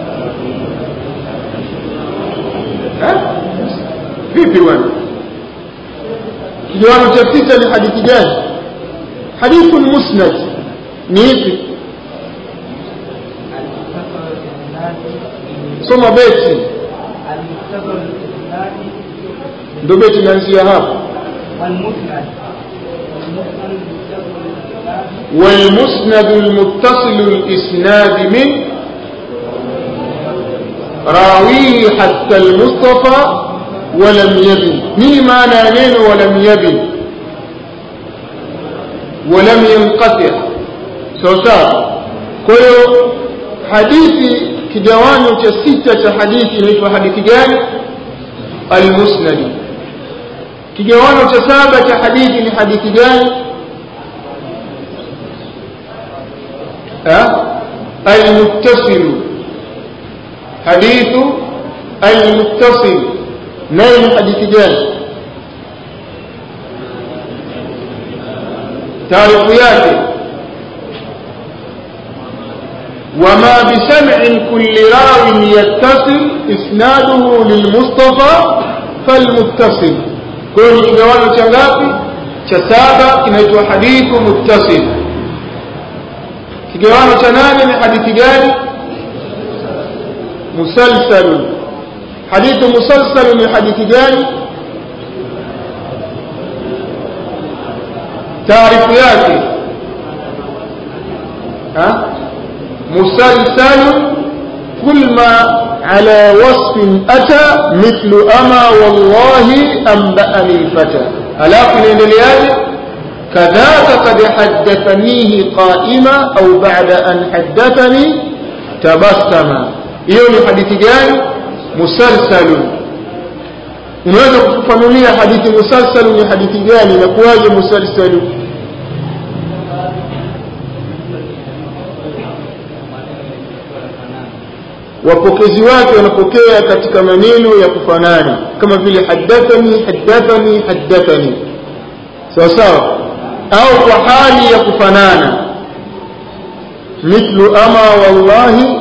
S1: ها في ديوان ديوان تفتيت لحديث جان حديث مسند نيفي ثم بيتي دو بيتي ننسيها والمسند والمسند المتصل الإسناد من راويه حتى المصطفى ولم يبن من معنى نين ولم يبن ولم ينقطع سوسا كل حديث كجوانب ستة حديث نيتوا حديث جاني المسند كجوانب سبعة حديث حديث جاني المتصل حديث المتصل نين حديث جان تعرفياته وما بسمع كل راو يتصل إسناده للمصطفى فالمتصل كل جوانب شغافي شسابة كنيتوا حديث متصل kigawanyo cha nane ni hadithi gani musalsal hadithu musalsal ni hadithi gani taarifu yake ha musalsal كل ما على وصف أتى مثل أما والله أنبأني الفتى ألا كن دليل كذاك قد حدثنيه قائما أو بعد أن حدثني تبسما يوني حديث جاي مسلسل unaweza kufafanulia hadithi musalsal ni hadithi gani na kuwaje musalsal? wapokezi wake wanapokea katika maneno ya kufanana kama vile hadathani hadathani hadathani, sawa sawa, au kwa hali ya kufanana, mithlu ama wallahi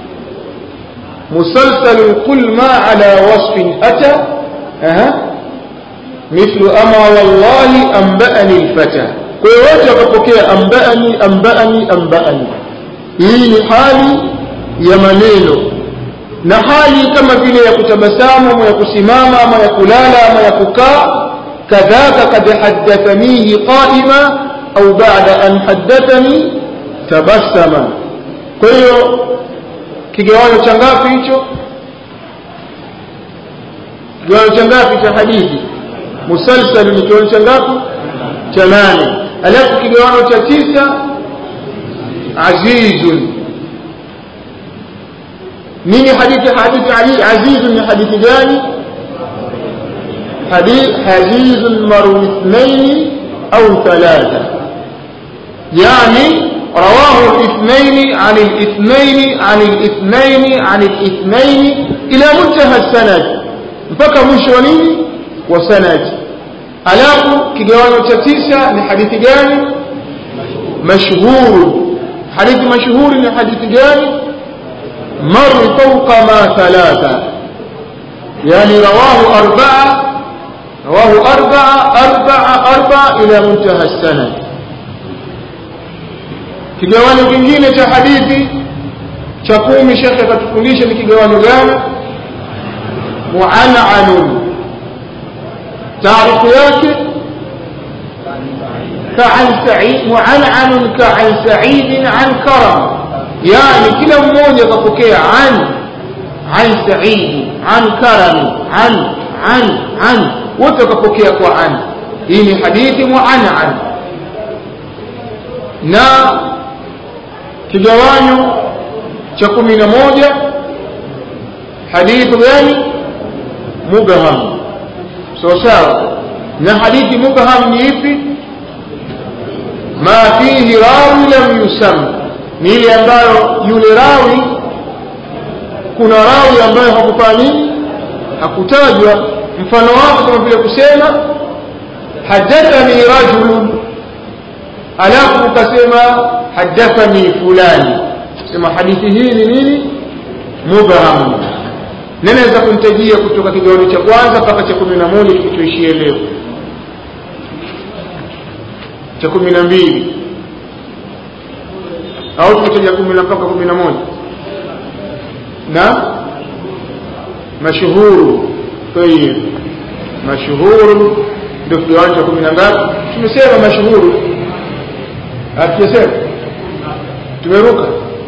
S1: musalsal kul ma ala wasfin ata, aha, mithlu ama wallahi anba'ani alfata. kwa hiyo wote wakapokea anba'ani anba'ani anba'ani. hii ni hali ya maneno, na hali kama vile ya kutabasamu ama ya kusimama ama ya kulala ama ya kukaa, kadhaka kad haddathanihi qa'ima au ba'da an haddathani tabassama. kwa hiyo kigawanyo cha ngapi hicho? kigawanyo cha ngapi cha hadithi musalsal ni kigawanyo cha ngapi? cha nane. alafu kigawanyo cha tisa azizun. nini hadithi hadithi ali azizun ni hadithi gani? hadith azizun maru ithnain au thalatha, yani رواه الاثنين عن الاثنين عن الاثنين عن الاثنين الى منتهى السند mpaka mwisho wa nini wa sanad. alafu kigawanyo cha tisa ni hadithi gani? mashhur. hadithi mashhur ni hadithi gani? mar fawqa ma thalatha, yani rawahu arba'a rawahu arba'a arba'a arba'a ila muntaha as-sanad. kigawanyo kingine cha hadithi cha kumi shekhe akatufundisha ni kigawanyo gani? mu'an'anun. taarifu yake ka'an sa'id, mu'an'anun ka'an sa'id an karam, yani kila mmoja akapokea an an sa'id an karam an an an, wote wakapokea kwa an. hii ni hadithi mu'an'an. na kigawanyo cha kumi na moja hadithi gani? mubham. sawa sawa. na hadithi mubham ni ipi? ma fihi rawi lam yusam, ni ile ambayo yule rawi, kuna rawi ambaye hakufani hakutajwa. mfano wake kama vile kusema hadathani rajulun, alafu ukasema hadathani fulani, sema hadithi hii ni nini? mubham. nani anaweza kumtajia kutoka kigawanyo cha kwanza mpaka cha kumi na moja tukiishie leo? cha kumi na mbili au tutaja kumi na mpaka kumi na moja na mashhuru. tayeb, mashhuru ndio kigawanyo cha kumi na ngapi? tumesema mashhuru, hatujasema, tumeruka.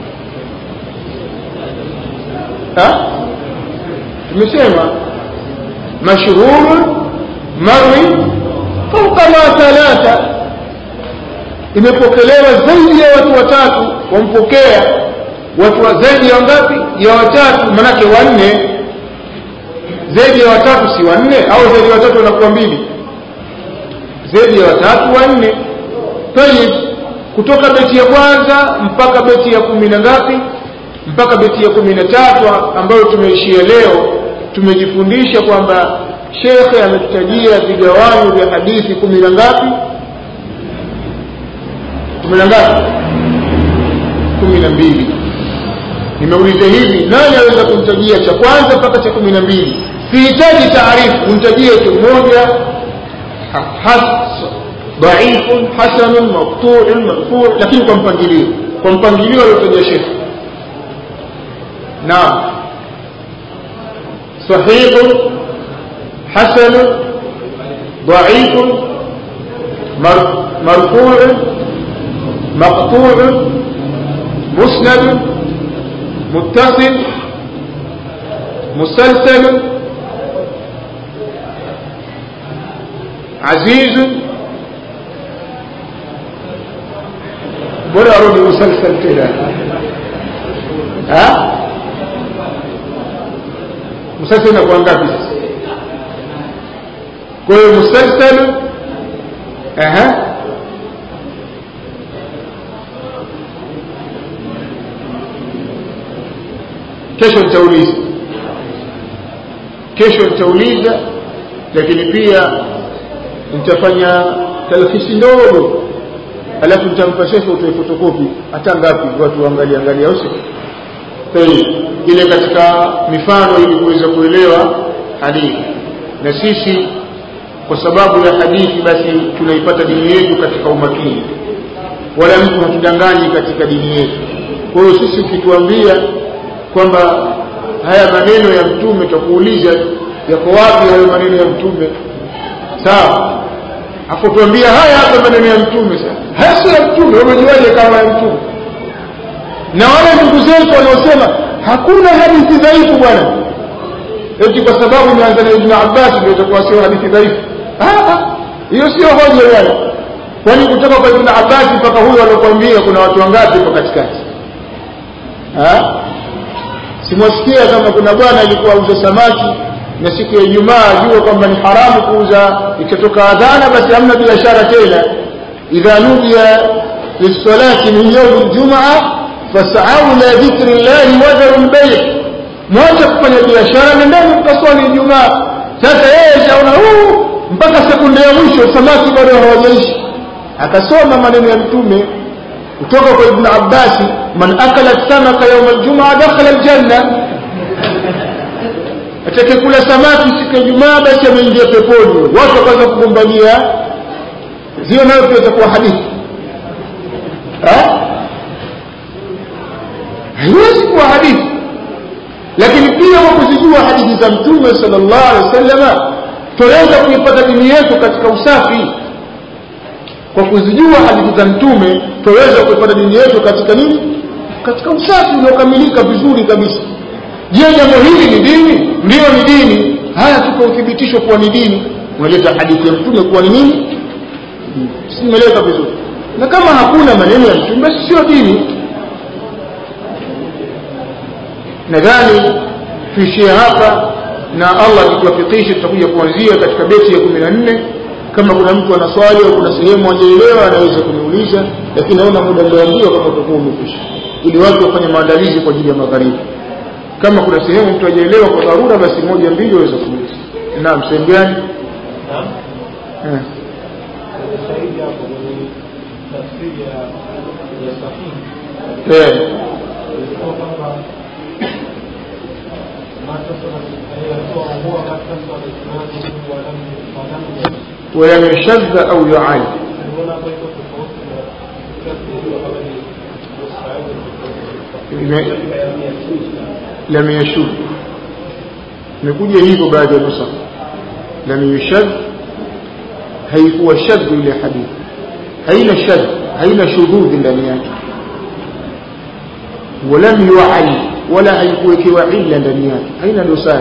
S1: ha tumesema mashhur marwi fawqa ma thalatha, imepokelewa zaidi ya watu watatu, wampokea watu zaidi ya ngapi? ya watatu. manake wanne, zaidi ya watatu si wanne, au zaidi ya watatu wanakuwa mbili, zaidi ya watatu wanne. tayeb, kutoka beti ya kwanza mpaka beti ya kumi na ngapi? mpaka beti ya kumi na tatu ambayo tumeishia leo, tumejifundisha kwamba shekhe ametutajia vigawanyo vya hadithi kumi na ngapi? kumi na ngapi? kumi na mbili. nimeuliza hivi, nani anaweza kumtajia cha kwanza mpaka cha kumi na mbili? sihitaji taarifu, unitajie tu moja, ضعيف حسن مقطوع مرفوع، lakini kwa mpangilio kwa mpangilio aliotaja shekhi. naam, sahih hasan ضعيف مرفوع مقطوع مسند متصل مسلسل عزيز. بora arudi مسلسل tena. ha مسلسل na kwa ngapi sasa? kwa hiyo musalsal aha kesho nitauliza kesho nitauliza lakini pia nitafanya talfisi ndogo alafu nitampa shekhe utoe fotokopi hata ngapi watu waangalie angalia usi ile katika mifano ili kuweza kuelewa hadithi. Na sisi kwa sababu ya hadithi basi tunaipata dini yetu katika umakini, wala mtu hatudanganyi katika dini yetu. Kwa hiyo sisi ukituambia kwamba haya maneno ya mtume tutakuuliza yako wapi hayo maneno ya mtume, sawa? Hapo tuambia haya hapa maneno ya mtume, sasa haya si ya mtume, umejuaje kama ya mtume? Na wale ndugu zetu wanaosema hakuna hadithi dhaifu bwana, eti kwa sababu imeanza na Ibn Abbas ndio itakuwa sio hadithi dhaifu. Ah, hiyo sio hoja bwana. Kwani kutoka kwa Ibn Abbas mpaka huyo aliyokuambia kuna watu wangapi hapo katikati? Ah? Simwasikia kama kuna bwana alikuwa auza samaki na siku ya Ijumaa ajua kwamba ni haramu kuuza, ikitoka adhana basi hamna biashara tena. Idha nudiya lis-salati min yawm al-jum'ah fas'au ila dhikri llahi wa dharu al-bay'. Mwacha kufanya biashara na ndani mtaswali Ijumaa. Sasa yeye shaona huu mpaka sekunde ya mwisho samaki bado hawajaishi. Akasoma maneno ya mtume kutoka kwa Ibn Abbas, man akala samaka yawm al-jum'ah dakhala al-janna. Atakayekula samaki siku ya Ijumaa basi ameingia peponi. Watu wakaanza kugombania, zio nayo pia itakuwa hadithi. Eh? Haiwezi kuwa hadithi. Lakini pia kwa kuzijua hadithi za mtume sallallahu alaihi wasallam tunaweza kuipata dini yetu katika usafi. Kwa kuzijua hadithi za mtume tunaweza kuipata dini yetu katika nini? Katika usafi uliokamilika vizuri kabisa. Je, jambo hili ni dini? Ndio ni dini. Haya tuko uthibitisho kuwa ni dini. Unaleta hadithi ya mtume kuwa ni nini? Simeleka vizuri. Na kama hakuna maneno ya mtume basi sio dini. Nadhani tuishie hapa, na Allah akituwafikisha tutakuja kuanzia katika beti ya kumi na nne. Kama kuna mtu ana swali au kuna sehemu hajaelewa anaweza kuniuliza, lakini naona muda ndio kama utakuwa umekwisha, ili watu wafanye maandalizi kwa ajili ya magharibi. Kama kuna sehemu mtu hajaelewa kwa dharura basi moja mbili waweza kuuliza. Naam, sehemu gani? Naam. Eh. Sahihi hapo ni tafsiri ya ya sahihi. Eh. ولم يشذ أو يعاني. لم يشذ نقول يهيب بعد النصر. لم يشذ هو الشذ إلى حديث. هين الشذ هين شذوذ لم ولم يعل ولا هيكوك وعلا لم هين دosari.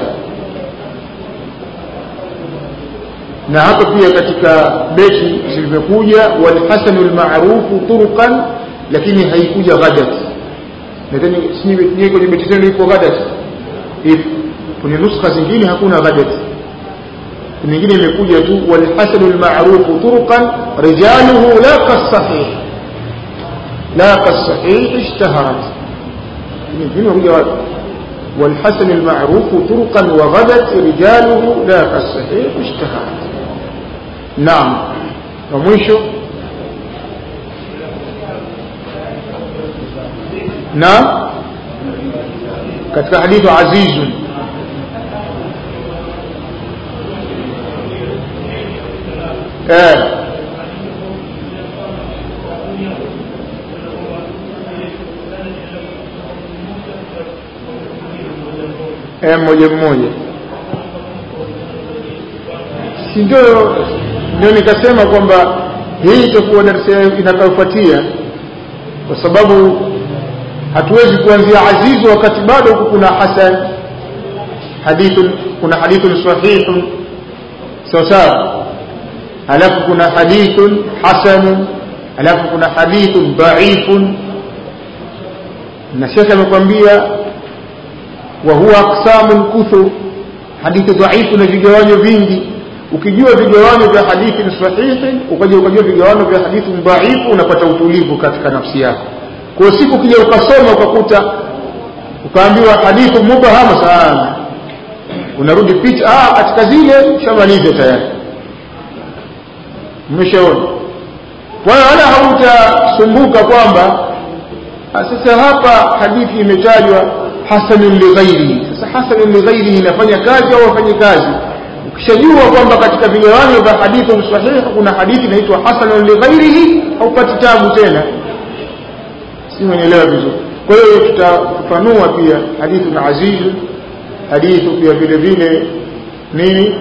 S1: Na hapa pia katika beti zilivyokuja wal hasanul ma'ruf turuqan, lakini haikuja ghadat. Nadhani sisi kwenye beti zenu iko ghadat. Ipo kwenye nuskha zingine hakuna ghadat. Nyingine imekuja tu wal hasanul ma'ruf turuqan rijaluhu la qas-sahih la qas-sahih ishtaharat. Nyingine imekuja wal hasanul ma'ruf turuqan wa ghadat rijaluhu la qas-sahih ishtaharat. Naam. Na mwisho na katika hadithu azizun eh eh moja mmoja, si ndio? Ndio nikasema kwamba hii itakuwa darasa inayofuatia, kwa sababu hatuwezi kuanzia azizu wakati bado kuna hasan hadithun, kuna hadithun sahihun sawa, alafu kuna hadithun hasan, alafu kuna hadithun dhaifun. Na shekhe amekwambia wa huwa aqsamul kuthur, hadithi dhaifu na vigawanyo vingi. ukijua vigawanyo vya hadithi ni sahihi ukaja ukajua vigawanyo vya hadithi dhaifu unapata utulivu katika nafsi yako. Kwa siku kija ukasoma ukakuta ukaambiwa hadithi mubahama sana unarudi picha ah katika zile shamalize tayari mmeshaona. Kwa hiyo wala hautasumbuka kwamba sasa hapa hadithi imetajwa hasanun li ghairihi. Sasa hasanun li ghairihi inafanya kazi au hafanyi kazi? Ukishajua kwamba katika vigawanyo vya hadithi sahihi kuna hadithi inaitwa hasanun li ghairihi haupati tabu tena. Si umeelewa vizuri? Kwa hiyo tutafanua pia hadithi na aziz, hadithi pia vile vile nini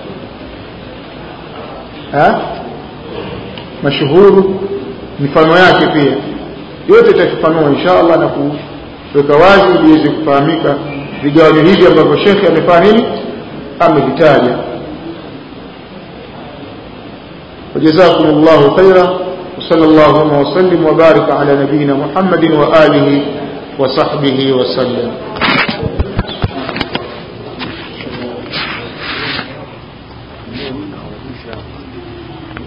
S1: ha mashuhuru mifano yake pia yote tutafanua inshallah na kuweka wazi ili iweze kufahamika vigawanyo hivi ambavyo Sheikh amefanya nini amevitaja. Wajazakumullahu khaira وصلى الله وسلم وبارك على نبينا محمد وآله وصحبه وسلم.